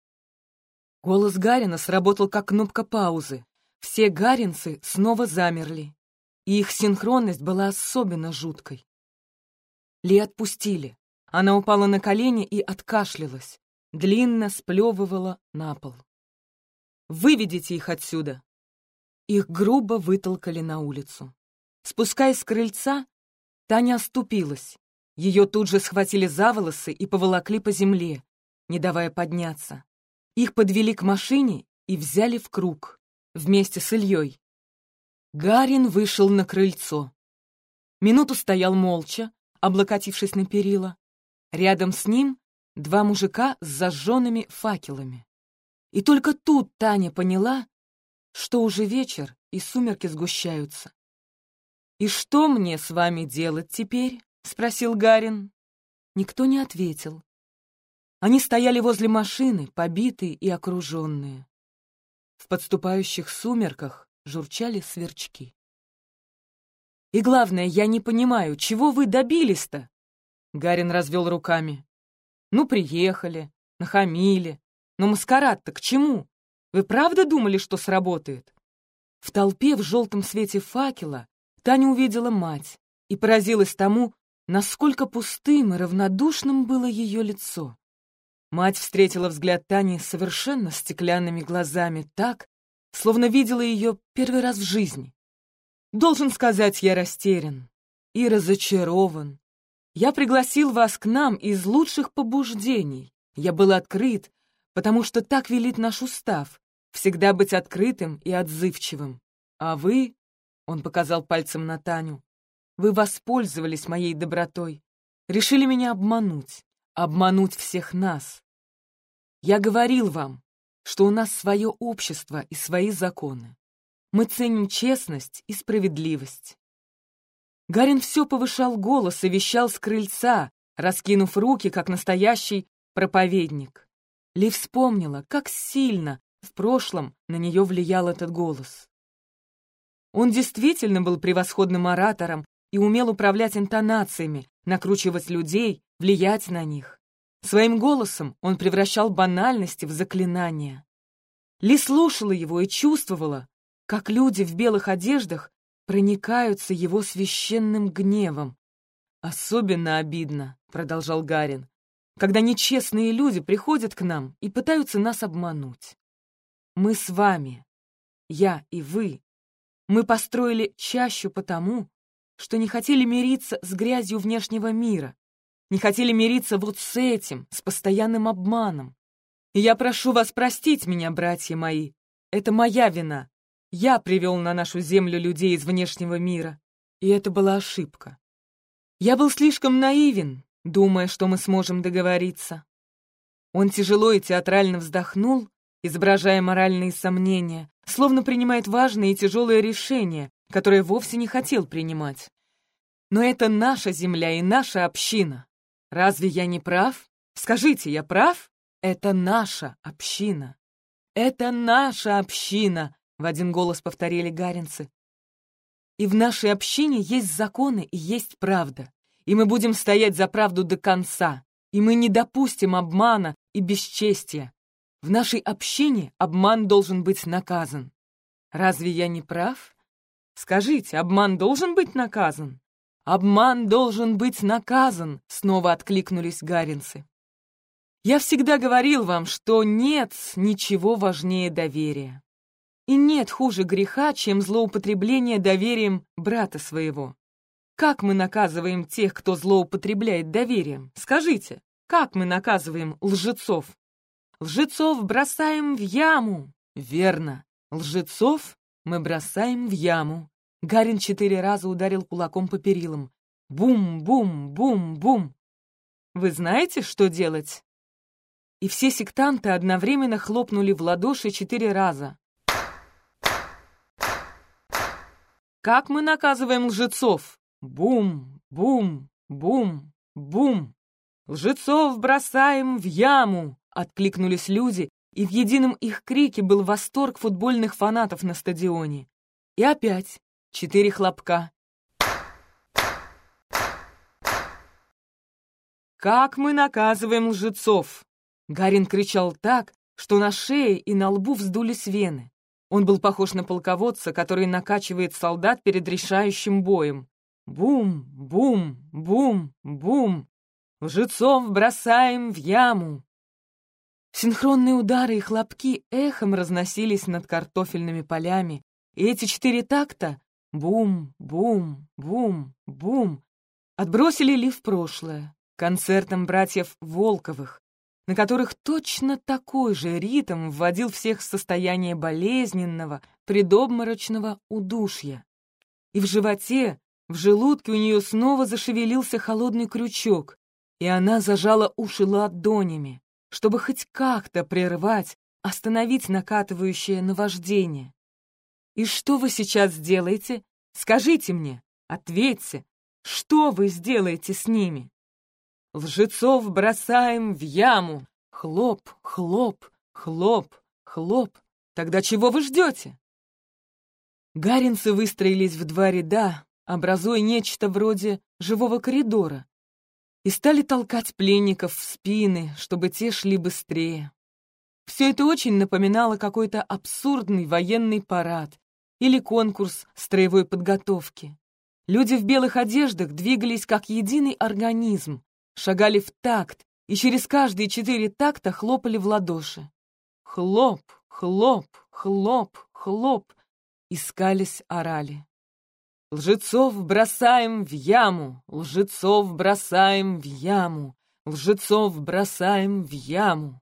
Голос Гарина сработал как кнопка паузы. Все гаринцы снова замерли, и их синхронность была особенно жуткой. Ли отпустили. Она упала на колени и откашлялась, длинно сплевывала на пол. «Выведите их отсюда!» Их грубо вытолкали на улицу. Спускаясь с крыльца, Таня оступилась. Ее тут же схватили за волосы и поволокли по земле, не давая подняться. Их подвели к машине и взяли в круг, вместе с Ильей. Гарин вышел на крыльцо. Минуту стоял молча, облокотившись на перила. Рядом с ним два мужика с зажженными факелами. И только тут Таня поняла, что уже вечер и сумерки сгущаются. «И что мне с вами делать теперь?» — спросил Гарин. Никто не ответил. Они стояли возле машины, побитые и окруженные. В подступающих сумерках журчали сверчки. «И главное, я не понимаю, чего вы добились-то?» Гарин развел руками. «Ну, приехали, нахамили. Но маскарад-то к чему? Вы правда думали, что сработает?» В толпе в желтом свете факела Таня увидела мать и поразилась тому, насколько пустым и равнодушным было ее лицо. Мать встретила взгляд Тани совершенно стеклянными глазами так, словно видела ее первый раз в жизни. Должен сказать, я растерян и разочарован. Я пригласил вас к нам из лучших побуждений. Я был открыт, потому что так велит наш устав — всегда быть открытым и отзывчивым. А вы, — он показал пальцем на Таню, — вы воспользовались моей добротой, решили меня обмануть, обмануть всех нас. Я говорил вам, что у нас свое общество и свои законы. Мы ценим честность и справедливость. Гарин все повышал голос и вещал с крыльца, раскинув руки, как настоящий проповедник. Ли вспомнила, как сильно в прошлом на нее влиял этот голос. Он действительно был превосходным оратором и умел управлять интонациями, накручивать людей, влиять на них. Своим голосом он превращал банальности в заклинания. Ли слушала его и чувствовала, как люди в белых одеждах проникаются его священным гневом. «Особенно обидно», — продолжал Гарин, «когда нечестные люди приходят к нам и пытаются нас обмануть. Мы с вами, я и вы, мы построили чащу потому, что не хотели мириться с грязью внешнего мира, не хотели мириться вот с этим, с постоянным обманом. И я прошу вас простить меня, братья мои, это моя вина. Я привел на нашу землю людей из внешнего мира, и это была ошибка. Я был слишком наивен, думая, что мы сможем договориться». Он тяжело и театрально вздохнул, изображая моральные сомнения, словно принимает важные и тяжелые решения, которые вовсе не хотел принимать. «Но это наша земля и наша община. Разве я не прав? Скажите, я прав? Это наша община. Это наша община!» — в один голос повторили гаринцы. «И в нашей общине есть законы и есть правда. И мы будем стоять за правду до конца. И мы не допустим обмана и бесчестия. В нашей общине обман должен быть наказан. Разве я не прав? Скажите, обман должен быть наказан? Обман должен быть наказан!» — снова откликнулись гаринцы. «Я всегда говорил вам, что нет ничего важнее доверия. И нет хуже греха, чем злоупотребление доверием брата своего. Как мы наказываем тех, кто злоупотребляет доверием? Скажите, как мы наказываем лжецов? Лжецов бросаем в яму. Верно, лжецов мы бросаем в яму». Гарин четыре раза ударил кулаком по перилам. Бум-бум-бум-бум. «Вы знаете, что делать?» И все сектанты одновременно хлопнули в ладоши четыре раза. «Как мы наказываем лжецов? Бум, бум, бум, бум. Лжецов бросаем в яму!» — откликнулись люди, и в едином их крике был восторг футбольных фанатов на стадионе. И опять четыре хлопка. «Как мы наказываем лжецов?» Гарин кричал так, что на шее и на лбу вздулись вены. Он был похож на полководца, который накачивает солдат перед решающим боем. Бум, бум, бум, бум. Лжецов бросаем в яму. Синхронные удары и хлопки эхом разносились над картофельными полями, и эти четыре такта — бум, бум, бум, бум — отбросили Ли в прошлое, концертом братьев Волковых, на которых точно такой же ритм вводил всех в состояние болезненного, предобморочного удушья. И в животе, в желудке у нее снова зашевелился холодный крючок, и она зажала уши ладонями, чтобы хоть как-то прервать, остановить накатывающее наваждение. «И что вы сейчас сделаете? Скажите мне, ответьте, что вы сделаете с ними?» «Лжецов бросаем в яму! Хлоп, хлоп, хлоп, хлоп! Тогда чего вы ждете?» Гаринцы выстроились в два ряда, образуя нечто вроде живого коридора, и стали толкать пленников в спины, чтобы те шли быстрее. Все это очень напоминало какой-то абсурдный военный парад или конкурс строевой подготовки. Люди в белых одеждах двигались как единый организм, шагали в такт и через каждые четыре такта хлопали в ладоши. Хлоп, хлоп, хлоп, хлоп, искались, орали. Лжецов бросаем в яму, лжецов бросаем в яму, лжецов бросаем в яму.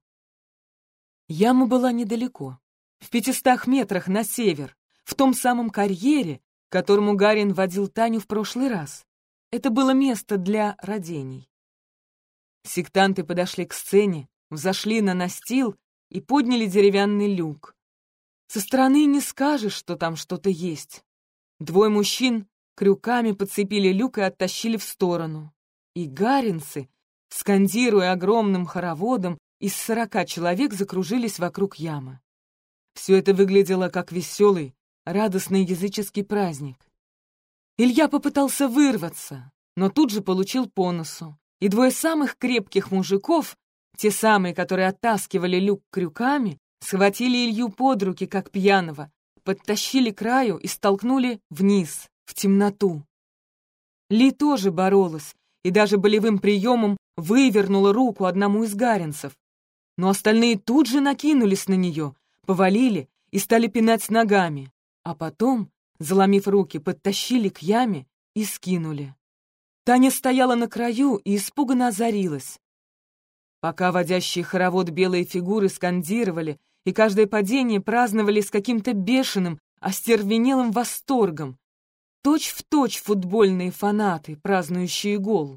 Яма была недалеко, в пятистах метрах на север, в том самом карьере, к которому Гарин водил Таню в прошлый раз. Это было место для родений. Сектанты подошли к сцене, взошли на настил и подняли деревянный люк. Со стороны не скажешь, что там что-то есть. Двое мужчин крюками подцепили люк и оттащили в сторону. И гаринцы, скандируя огромным хороводом, из сорока человек закружились вокруг ямы. Все это выглядело как веселый, радостный языческий праздник. Илья попытался вырваться, но тут же получил по носу, и двое самых крепких мужиков, те самые, которые оттаскивали люк крюками, схватили Илью под руки, как пьяного, подтащили к краю и столкнули вниз, в темноту. Ли тоже боролась и даже болевым приемом вывернула руку одному из гаринцев. Но остальные тут же накинулись на нее, повалили и стали пинать ногами, а потом, заломив руки, подтащили к яме и скинули. Таня стояла на краю и испуганно озарилась. Пока водящие хоровод белые фигуры скандировали и каждое падение праздновали с каким-то бешеным, остервенелым восторгом, точь-в-точь футбольные фанаты, празднующие гол.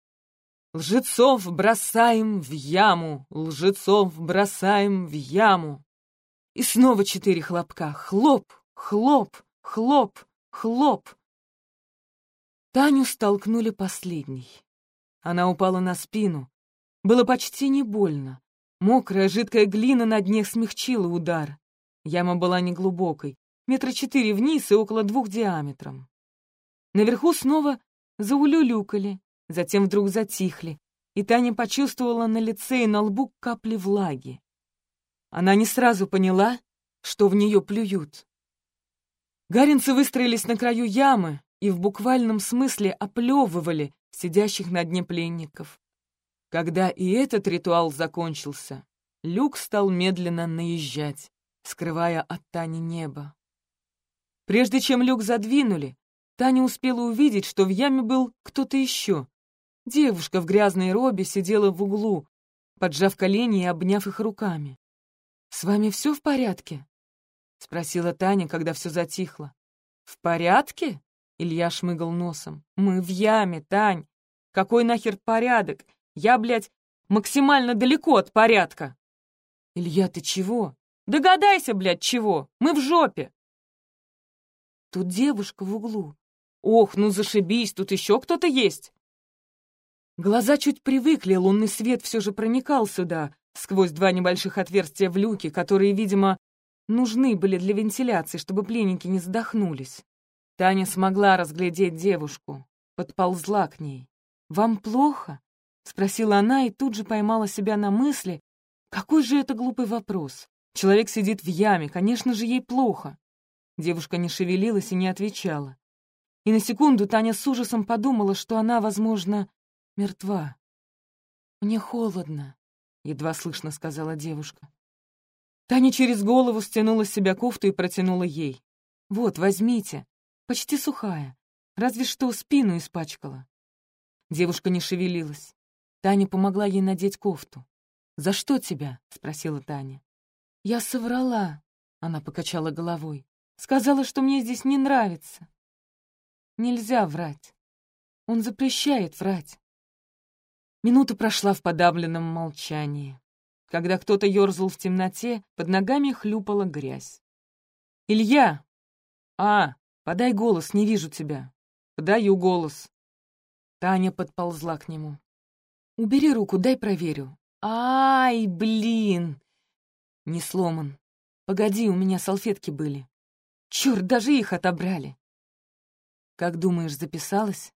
Лжецов бросаем в яму, лжецов бросаем в яму. И снова четыре хлопка. Хлоп, хлоп, хлоп, хлоп. Таню столкнули последней. Она упала на спину. Было почти не больно. Мокрая жидкая глина на дне смягчила удар. Яма была неглубокой, метра четыре вниз и около двух диаметром. Наверху снова заулюлюкали, затем вдруг затихли, и Таня почувствовала на лице и на лбу капли влаги. Она не сразу поняла, что в нее плюют. Гаринцы выстроились на краю ямы и в буквальном смысле оплевывали сидящих на дне пленников. Когда и этот ритуал закончился, люк стал медленно наезжать, скрывая от Тани небо. Прежде чем люк задвинули, Таня успела увидеть, что в яме был кто-то еще. Девушка в грязной робе сидела в углу, поджав колени и обняв их руками. «С вами все в порядке?» — спросила Таня, когда все затихло. «В порядке?» — Илья шмыгал носом. «Мы в яме, Тань. Какой нахер порядок? Я, блядь, максимально далеко от порядка!» «Илья, ты чего?» «Догадайся, блядь, чего? Мы в жопе!» «Тут девушка в углу». «Ох, ну зашибись, тут еще кто-то есть!» Глаза чуть привыкли, лунный свет все же проникал сюда, сквозь два небольших отверстия в люке, которые, видимо, нужны были для вентиляции, чтобы пленники не задохнулись. Таня смогла разглядеть девушку, подползла к ней. «Вам плохо?» — спросила она и тут же поймала себя на мысли. Какой же это глупый вопрос? Человек сидит в яме, конечно же, ей плохо. Девушка не шевелилась и не отвечала. И на секунду Таня с ужасом подумала, что она, возможно, мертва. «Мне холодно», — едва слышно сказала девушка. Таня через голову стянула с себя кофту и протянула ей. «Вот, возьмите. Почти сухая. Разве что спину испачкала». Девушка не шевелилась. Таня помогла ей надеть кофту. «За что тебя?» — спросила Таня. «Я соврала», — она покачала головой. «Сказала, что мне здесь не нравится». «Нельзя врать. Он запрещает врать». Минута прошла в подавленном молчании. Когда кто-то ерзал в темноте, под ногами хлюпала грязь. «Илья! А, подай голос, не вижу тебя». «Подаю голос». Таня подползла к нему. «Убери руку, дай проверю». «Ай, блин!» «Не сломан. Погоди, у меня салфетки были. Чёрт, даже их отобрали». «Как думаешь, записалась?»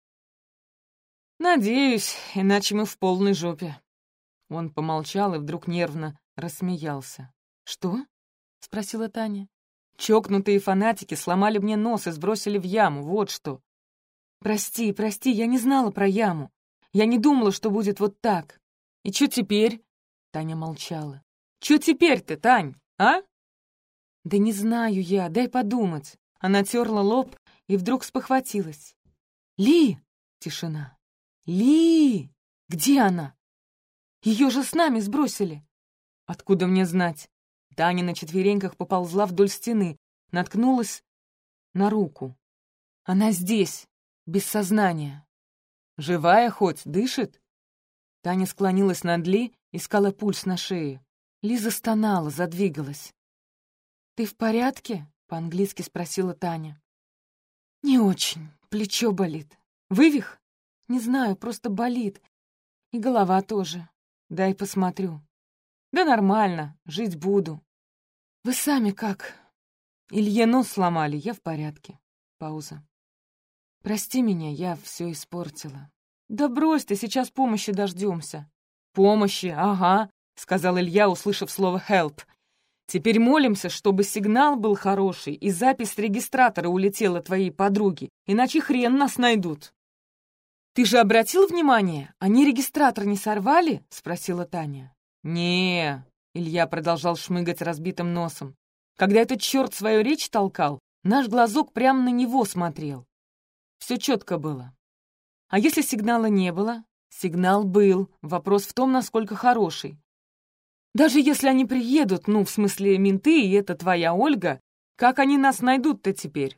«Надеюсь, иначе мы в полной жопе». Он помолчал и вдруг нервно рассмеялся. «Что?» — спросила Таня. «Чокнутые фанатики сломали мне нос и сбросили в яму, вот что». «Прости, прости, я не знала про яму. Я не думала, что будет вот так. И чё теперь?» Таня молчала. «Чё теперь-то, Тань, а?» «Да не знаю я, дай подумать». Она терла лоб и вдруг спохватилась. «Ли!» — тишина. «Ли! Где она? Ее же с нами сбросили!» «Откуда мне знать?» Таня на четвереньках поползла вдоль стены, наткнулась на руку. «Она здесь, без сознания. Живая хоть, дышит?» Таня склонилась над Ли, искала пульс на шее. Ли застонала, задвигалась. «Ты в порядке?» — по-английски спросила Таня. «Не очень. Плечо болит. Вывих? Не знаю, просто болит. И голова тоже. Дай посмотрю». «Да нормально, жить буду». «Вы сами как?» «Илье нос сломали, я в порядке». Пауза. «Прости меня, я все испортила». «Да брось ты, сейчас помощи дождемся». «Помощи, ага», — сказал Илья, услышав слово «help». «Теперь молимся, чтобы сигнал был хороший и запись с регистратора улетела твоей подруге, иначе хрен нас найдут». «Ты же обратил внимание, они регистратор не сорвали?» — спросила Таня. не Илья продолжал шмыгать разбитым носом. «Когда этот черт свою речь толкал, наш глазок прямо на него смотрел. Все четко было. А если сигнала не было?» «Сигнал был. Вопрос в том, насколько хороший. Даже если они приедут, ну, в смысле, менты, и это твоя Ольга, как они нас найдут-то теперь?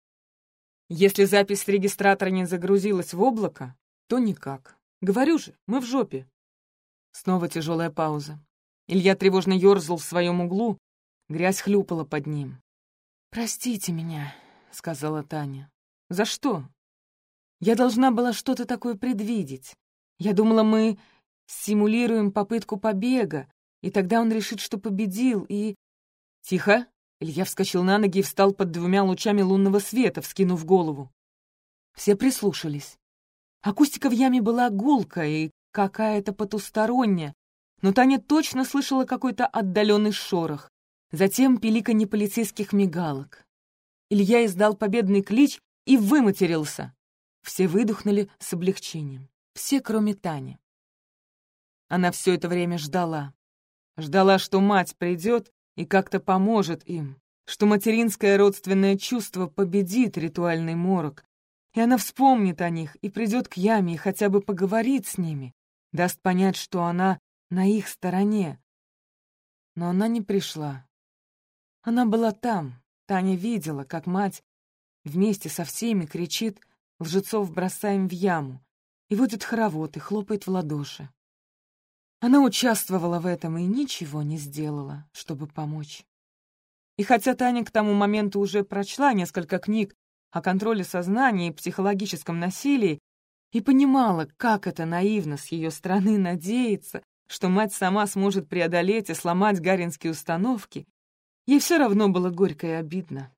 Если запись с регистратора не загрузилась в облако, то никак. Говорю же, мы в жопе». Снова тяжелая пауза. Илья тревожно ерзал в своем углу, грязь хлюпала под ним. «Простите меня», — сказала Таня. «За что?» «Я должна была что-то такое предвидеть. Я думала, мы симулируем попытку побега, и тогда он решит, что победил, и...» «Тихо!» — Илья вскочил на ноги и встал под двумя лучами лунного света, вскинув голову. Все прислушались. Акустика в яме была гулкая и какая-то потусторонняя, но Таня точно слышала какой-то отдаленный шорох. Затем пиликанье полицейских мигалок. Илья издал победный клич и выматерился. Все выдохнули с облегчением. Все, кроме Тани. Она все это время ждала. Ждала, что мать придет и как-то поможет им, что материнское родственное чувство победит ритуальный морок, и она вспомнит о них и придет к яме и хотя бы поговорит с ними, даст понять, что она на их стороне. Но она не пришла. Она была там. Таня видела, как мать вместе со всеми кричит: «Лжецов бросаем в яму!» и водит хоровод и хлопает в ладоши. Она участвовала в этом и ничего не сделала, чтобы помочь. И хотя Таня к тому моменту уже прочла несколько книг о контроле сознания и психологическом насилии и понимала, как это наивно с ее стороны надеяться, что мать сама сможет преодолеть и сломать гаринские установки, ей все равно было горько и обидно.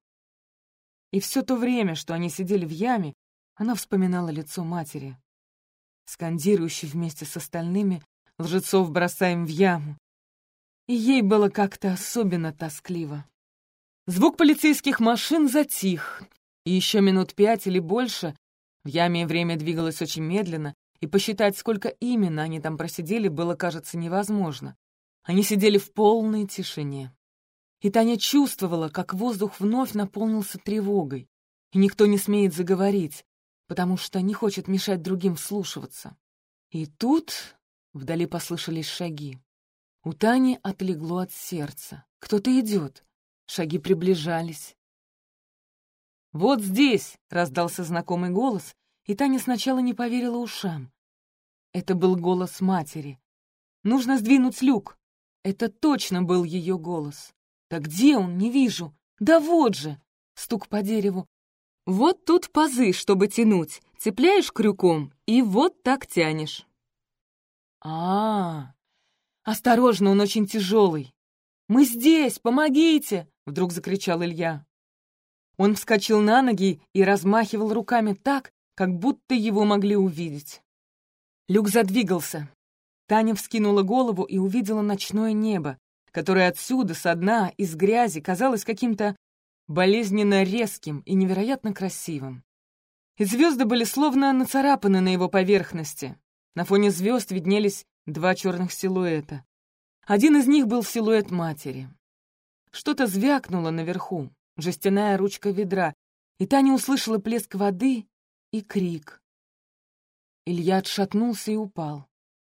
И все то время, что они сидели в яме, она вспоминала лицо матери, скандирующей вместе с остальными: «Лжецов бросаем в яму». И ей было как-то особенно тоскливо. Звук полицейских машин затих, и еще минут пять или больше в яме время двигалось очень медленно, и посчитать, сколько именно они там просидели, было, кажется, невозможно. Они сидели в полной тишине. И Таня чувствовала, как воздух вновь наполнился тревогой, и никто не смеет заговорить, потому что не хочет мешать другим вслушиваться. И тут вдали послышались шаги. У Тани отлегло от сердца. Кто-то идет. Шаги приближались. «Вот здесь!» — раздался знакомый голос, и Таня сначала не поверила ушам. Это был голос матери. «Нужно сдвинуть люк!» Это точно был ее голос. «Да где он? Не вижу!» «Да вот же!» — стук по дереву. «Вот тут пазы, чтобы тянуть. Цепляешь крюком и вот так тянешь». А-а-а! «Осторожно, он очень тяжелый!» «Мы здесь! Помогите!» — вдруг закричал Илья. Он вскочил на ноги и размахивал руками так, как будто его могли увидеть. Люк задвигался. Таня вскинула голову и увидела ночное небо, которое отсюда, со дна, из грязи, казалось каким-то болезненно резким и невероятно красивым. И звезды были словно нацарапаны на его поверхности. На фоне звезд виднелись два черных силуэта. Один из них был силуэт матери. Что-то звякнуло наверху, жестяная ручка ведра, и Таня услышала плеск воды и крик. Илья отшатнулся и упал.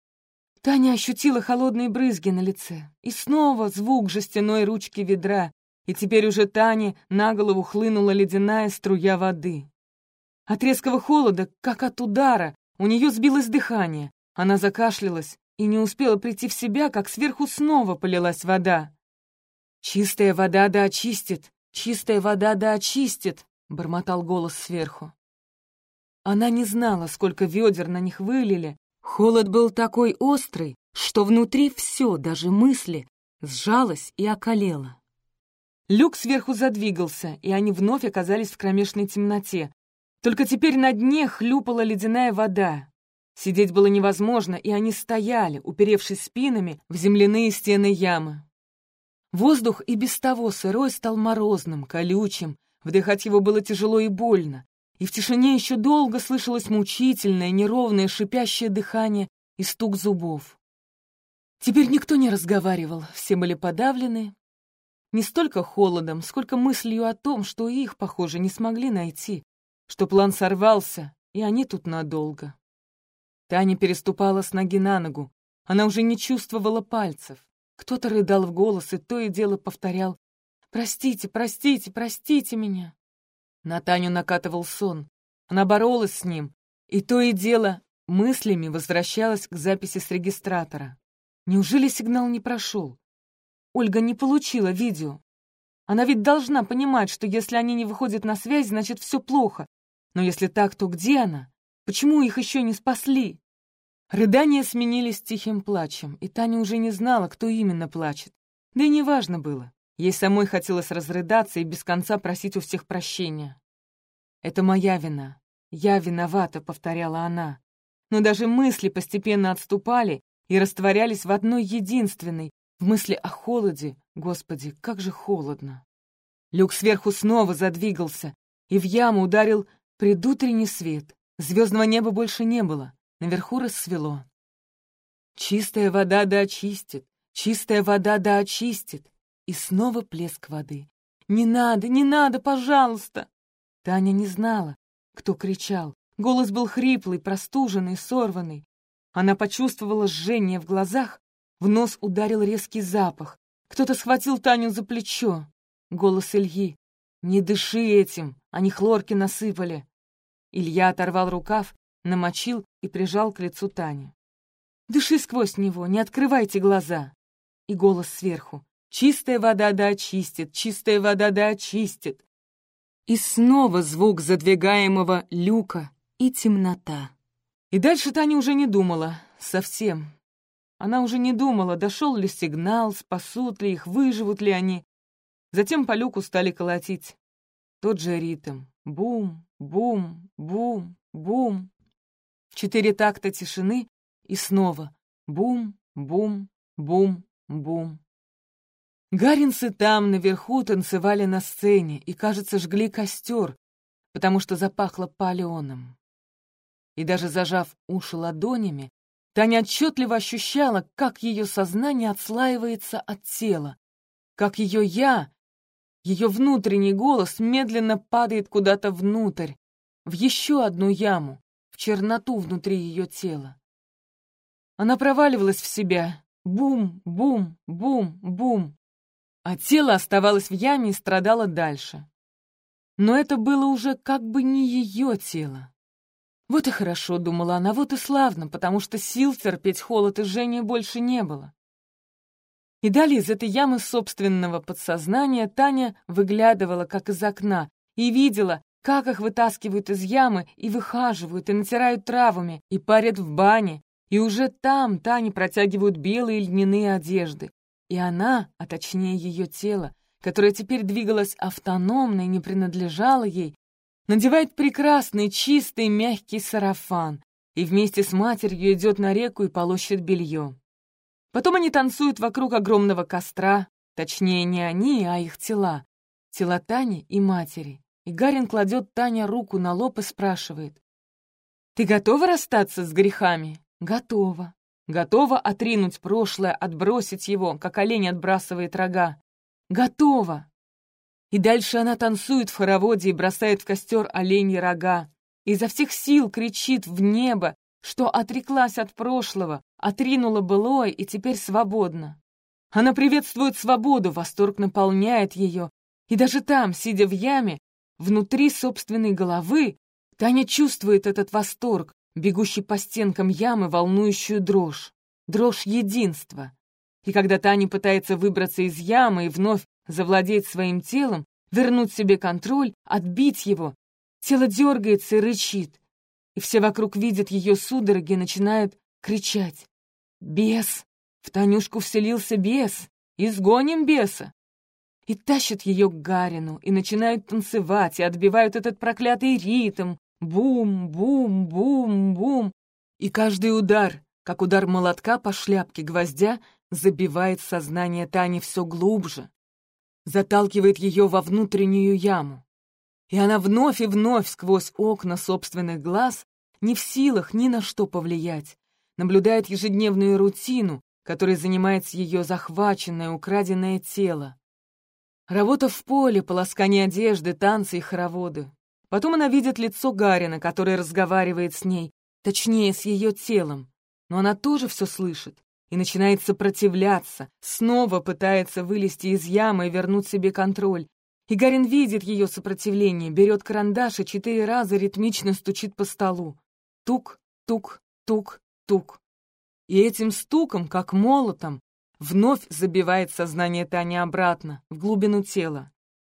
Таня ощутила холодные брызги на лице, и снова звук жестяной ручки ведра, и теперь уже Тане на голову хлынула ледяная струя воды. От резкого холода, как от удара, у нее сбилось дыхание. Она закашлялась и не успела прийти в себя, как сверху снова полилась вода. «Чистая вода да очистит! Чистая вода да очистит!» — бормотал голос сверху. Она не знала, сколько ведер на них вылили. Холод был такой острый, что внутри все, даже мысли, сжалось и околело. Люк сверху задвигался, и они вновь оказались в кромешной темноте. Только теперь на дне хлюпала ледяная вода. Сидеть было невозможно, и они стояли, уперевшись спинами в земляные стены ямы. Воздух и без того сырой стал морозным, колючим, вдыхать его было тяжело и больно, и в тишине еще долго слышалось мучительное, неровное, шипящее дыхание и стук зубов. Теперь никто не разговаривал, все были подавлены, не столько холодом, сколько мыслью о том, что их, похоже, не смогли найти, что план сорвался, и они тут надолго. Таня переступала с ноги на ногу, она уже не чувствовала пальцев. Кто-то рыдал в голос и то и дело повторял: «Простите, простите, простите меня». На Таню накатывал сон. Она боролась с ним, и то и дело мыслями возвращалась к записи с регистратора. Неужели сигнал не прошел? Ольга не получила видео. Она ведь должна понимать, что если они не выходят на связь, значит, все плохо. Но если так, то где она? Почему их еще не спасли? Рыдания сменились тихим плачем, и Таня уже не знала, кто именно плачет. Да и неважно было. Ей самой хотелось разрыдаться и без конца просить у всех прощения. «Это моя вина. Я виновата», — повторяла она. Но даже мысли постепенно отступали и растворялись в одной единственной, в мысли о холоде. Господи, как же холодно. Люк сверху снова задвигался, и в яму ударил предутренний свет. Звездного неба больше не было. Наверху рассвело. «Чистая вода да очистит, чистая вода да очистит». И снова плеск воды. «Не надо, не надо, пожалуйста!» Таня не знала, кто кричал. Голос был хриплый, простуженный, сорванный. Она почувствовала жжение в глазах, в нос ударил резкий запах. Кто-то схватил Таню за плечо. Голос Ильи. «Не дыши этим, они хлорки насыпали». Илья оторвал рукав, намочил и прижал к лицу Тани. «Дыши сквозь него, не открывайте глаза!» И голос сверху. «Чистая вода да очистит, чистая вода да очистит». И снова звук задвигаемого люка и темнота. И дальше Таня уже не думала. Совсем. Она уже не думала, дошел ли сигнал, спасут ли их, выживут ли они. Затем по люку стали колотить. Тот же ритм. Бум, бум, бум, бум. Четыре такта тишины, и снова бум, бум, бум, бум. Гаринцы там, наверху, танцевали на сцене и, кажется, жгли костер, потому что запахло палеоном. И даже зажав уши ладонями, Таня отчетливо ощущала, как ее сознание отслаивается от тела, как ее «я», ее внутренний голос медленно падает куда-то внутрь, в еще одну яму, в черноту внутри ее тела. Она проваливалась в себя. Бум, бум, бум, бум. А тело оставалось в яме и страдало дальше. Но это было уже как бы не ее тело. Вот и хорошо, думала она, вот и славно, потому что сил терпеть холод и жжение больше не было. И далее из этой ямы собственного подсознания Таня выглядывала, как из окна, и видела, как их вытаскивают из ямы и выхаживают, и натирают травами, и парят в бане, и уже там Тане протягивают белые льняные одежды. И она, а точнее ее тело, которое теперь двигалось автономно и не принадлежало ей, надевает прекрасный, чистый, мягкий сарафан и вместе с матерью идет на реку и полощет белье. Потом они танцуют вокруг огромного костра, точнее не они, а их тела, тела Тани и матери. И Гарин кладет Тане руку на лоб и спрашивает: «Ты готова расстаться с грехами?» «Готова». Готова отринуть прошлое, отбросить его, как олень отбрасывает рога. Готова. И дальше она танцует в хороводе и бросает в костер оленьи рога. Изо всех сил кричит в небо, что отреклась от прошлого, отринула былое и теперь свободна. Она приветствует свободу, восторг наполняет ее. И даже там, сидя в яме, внутри собственной головы, Таня чувствует этот восторг, бегущий по стенкам ямы волнующую дрожь. Дрожь единства. И когда Таня пытается выбраться из ямы и вновь завладеть своим телом, вернуть себе контроль, отбить его, тело дергается и рычит. И все вокруг видят ее судороги и начинают кричать. «Бес! В Танюшку вселился бес! Изгоним беса!» И тащат ее к Гарину, и начинают танцевать, и отбивают этот проклятый ритм. Бум, бум, бум, бум. И каждый удар, как удар молотка по шляпке гвоздя, забивает сознание Тани все глубже, заталкивает ее во внутреннюю яму. И она вновь и вновь сквозь окна собственных глаз, не в силах ни на что повлиять, наблюдает ежедневную рутину, которой занимается ее захваченное, украденное тело. Работа в поле, полоскание одежды, танцы и хороводы. Потом она видит лицо Гарина, который разговаривает с ней, точнее, с ее телом. Но она тоже все слышит и начинает сопротивляться, снова пытается вылезти из ямы и вернуть себе контроль. И Гарин видит ее сопротивление, берет карандаш и четыре раза ритмично стучит по столу. Тук, тук, тук, тук. И этим стуком, как молотом, вновь забивает сознание Тани обратно, в глубину тела.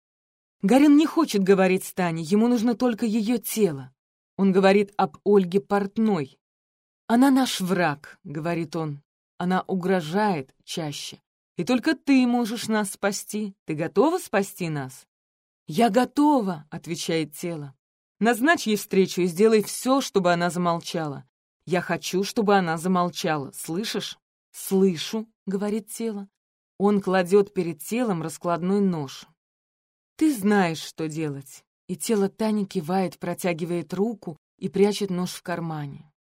Гарин не хочет говорить с Таней, ему нужно только ее тело. Он говорит об Ольге Портной. «Она наш враг», — говорит он. «Она угрожает чаще. И только ты можешь нас спасти. Ты готова спасти нас?» «Я готова», — отвечает тело. «Назначь ей встречу и сделай все, чтобы она замолчала. Я хочу, чтобы она замолчала. Слышишь?» «Слышу», — говорит тело. Он кладет перед телом раскладной нож. «Ты знаешь, что делать». И тело Тани кивает, протягивает руку и прячет нож в кармане.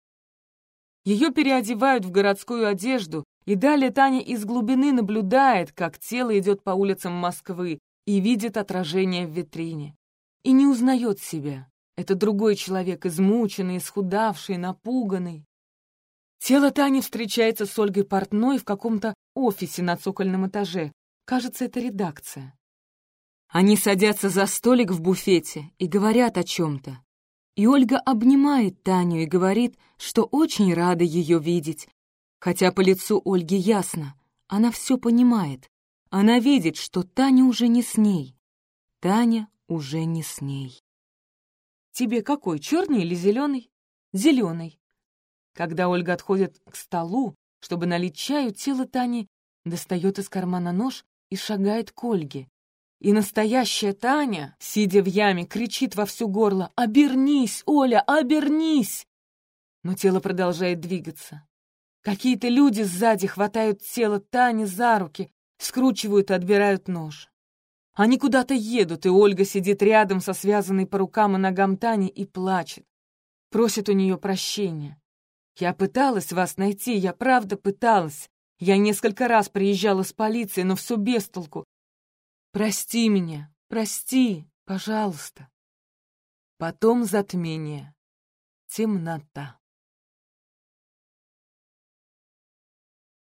Ее переодевают в городскую одежду, и далее Таня из глубины наблюдает, как тело идет по улицам Москвы и видит отражение в витрине. И не узнает себя. Это другой человек, измученный, исхудавший, напуганный. Тело Тани встречается с Ольгой Портной в каком-то офисе на цокольном этаже. Кажется, это редакция. Они садятся за столик в буфете и говорят о чем-то. И Ольга обнимает Таню и говорит, что очень рада ее видеть. Хотя по лицу Ольги ясно, она все понимает. Она видит, что Таня уже не с ней. Таня уже не с ней. «Тебе какой, черный или зеленый?» «Зеленый». Когда Ольга отходит к столу, чтобы налить чаю, тело Тани достает из кармана нож и шагает к Ольге. И настоящая Таня, сидя в яме, кричит во всё горло: «Обернись, Оля, обернись!» Но тело продолжает двигаться. Какие-то люди сзади хватают тело Тани за руки, скручивают и отбирают нож. Они куда-то едут, и Ольга сидит рядом со связанной по рукам и ногам Тани и плачет. Просит у нее прощения. «Я пыталась вас найти, я правда пыталась. Я несколько раз приезжала с полицией, но все без толку. Прости меня, прости, пожалуйста». Потом затмение. Темнота.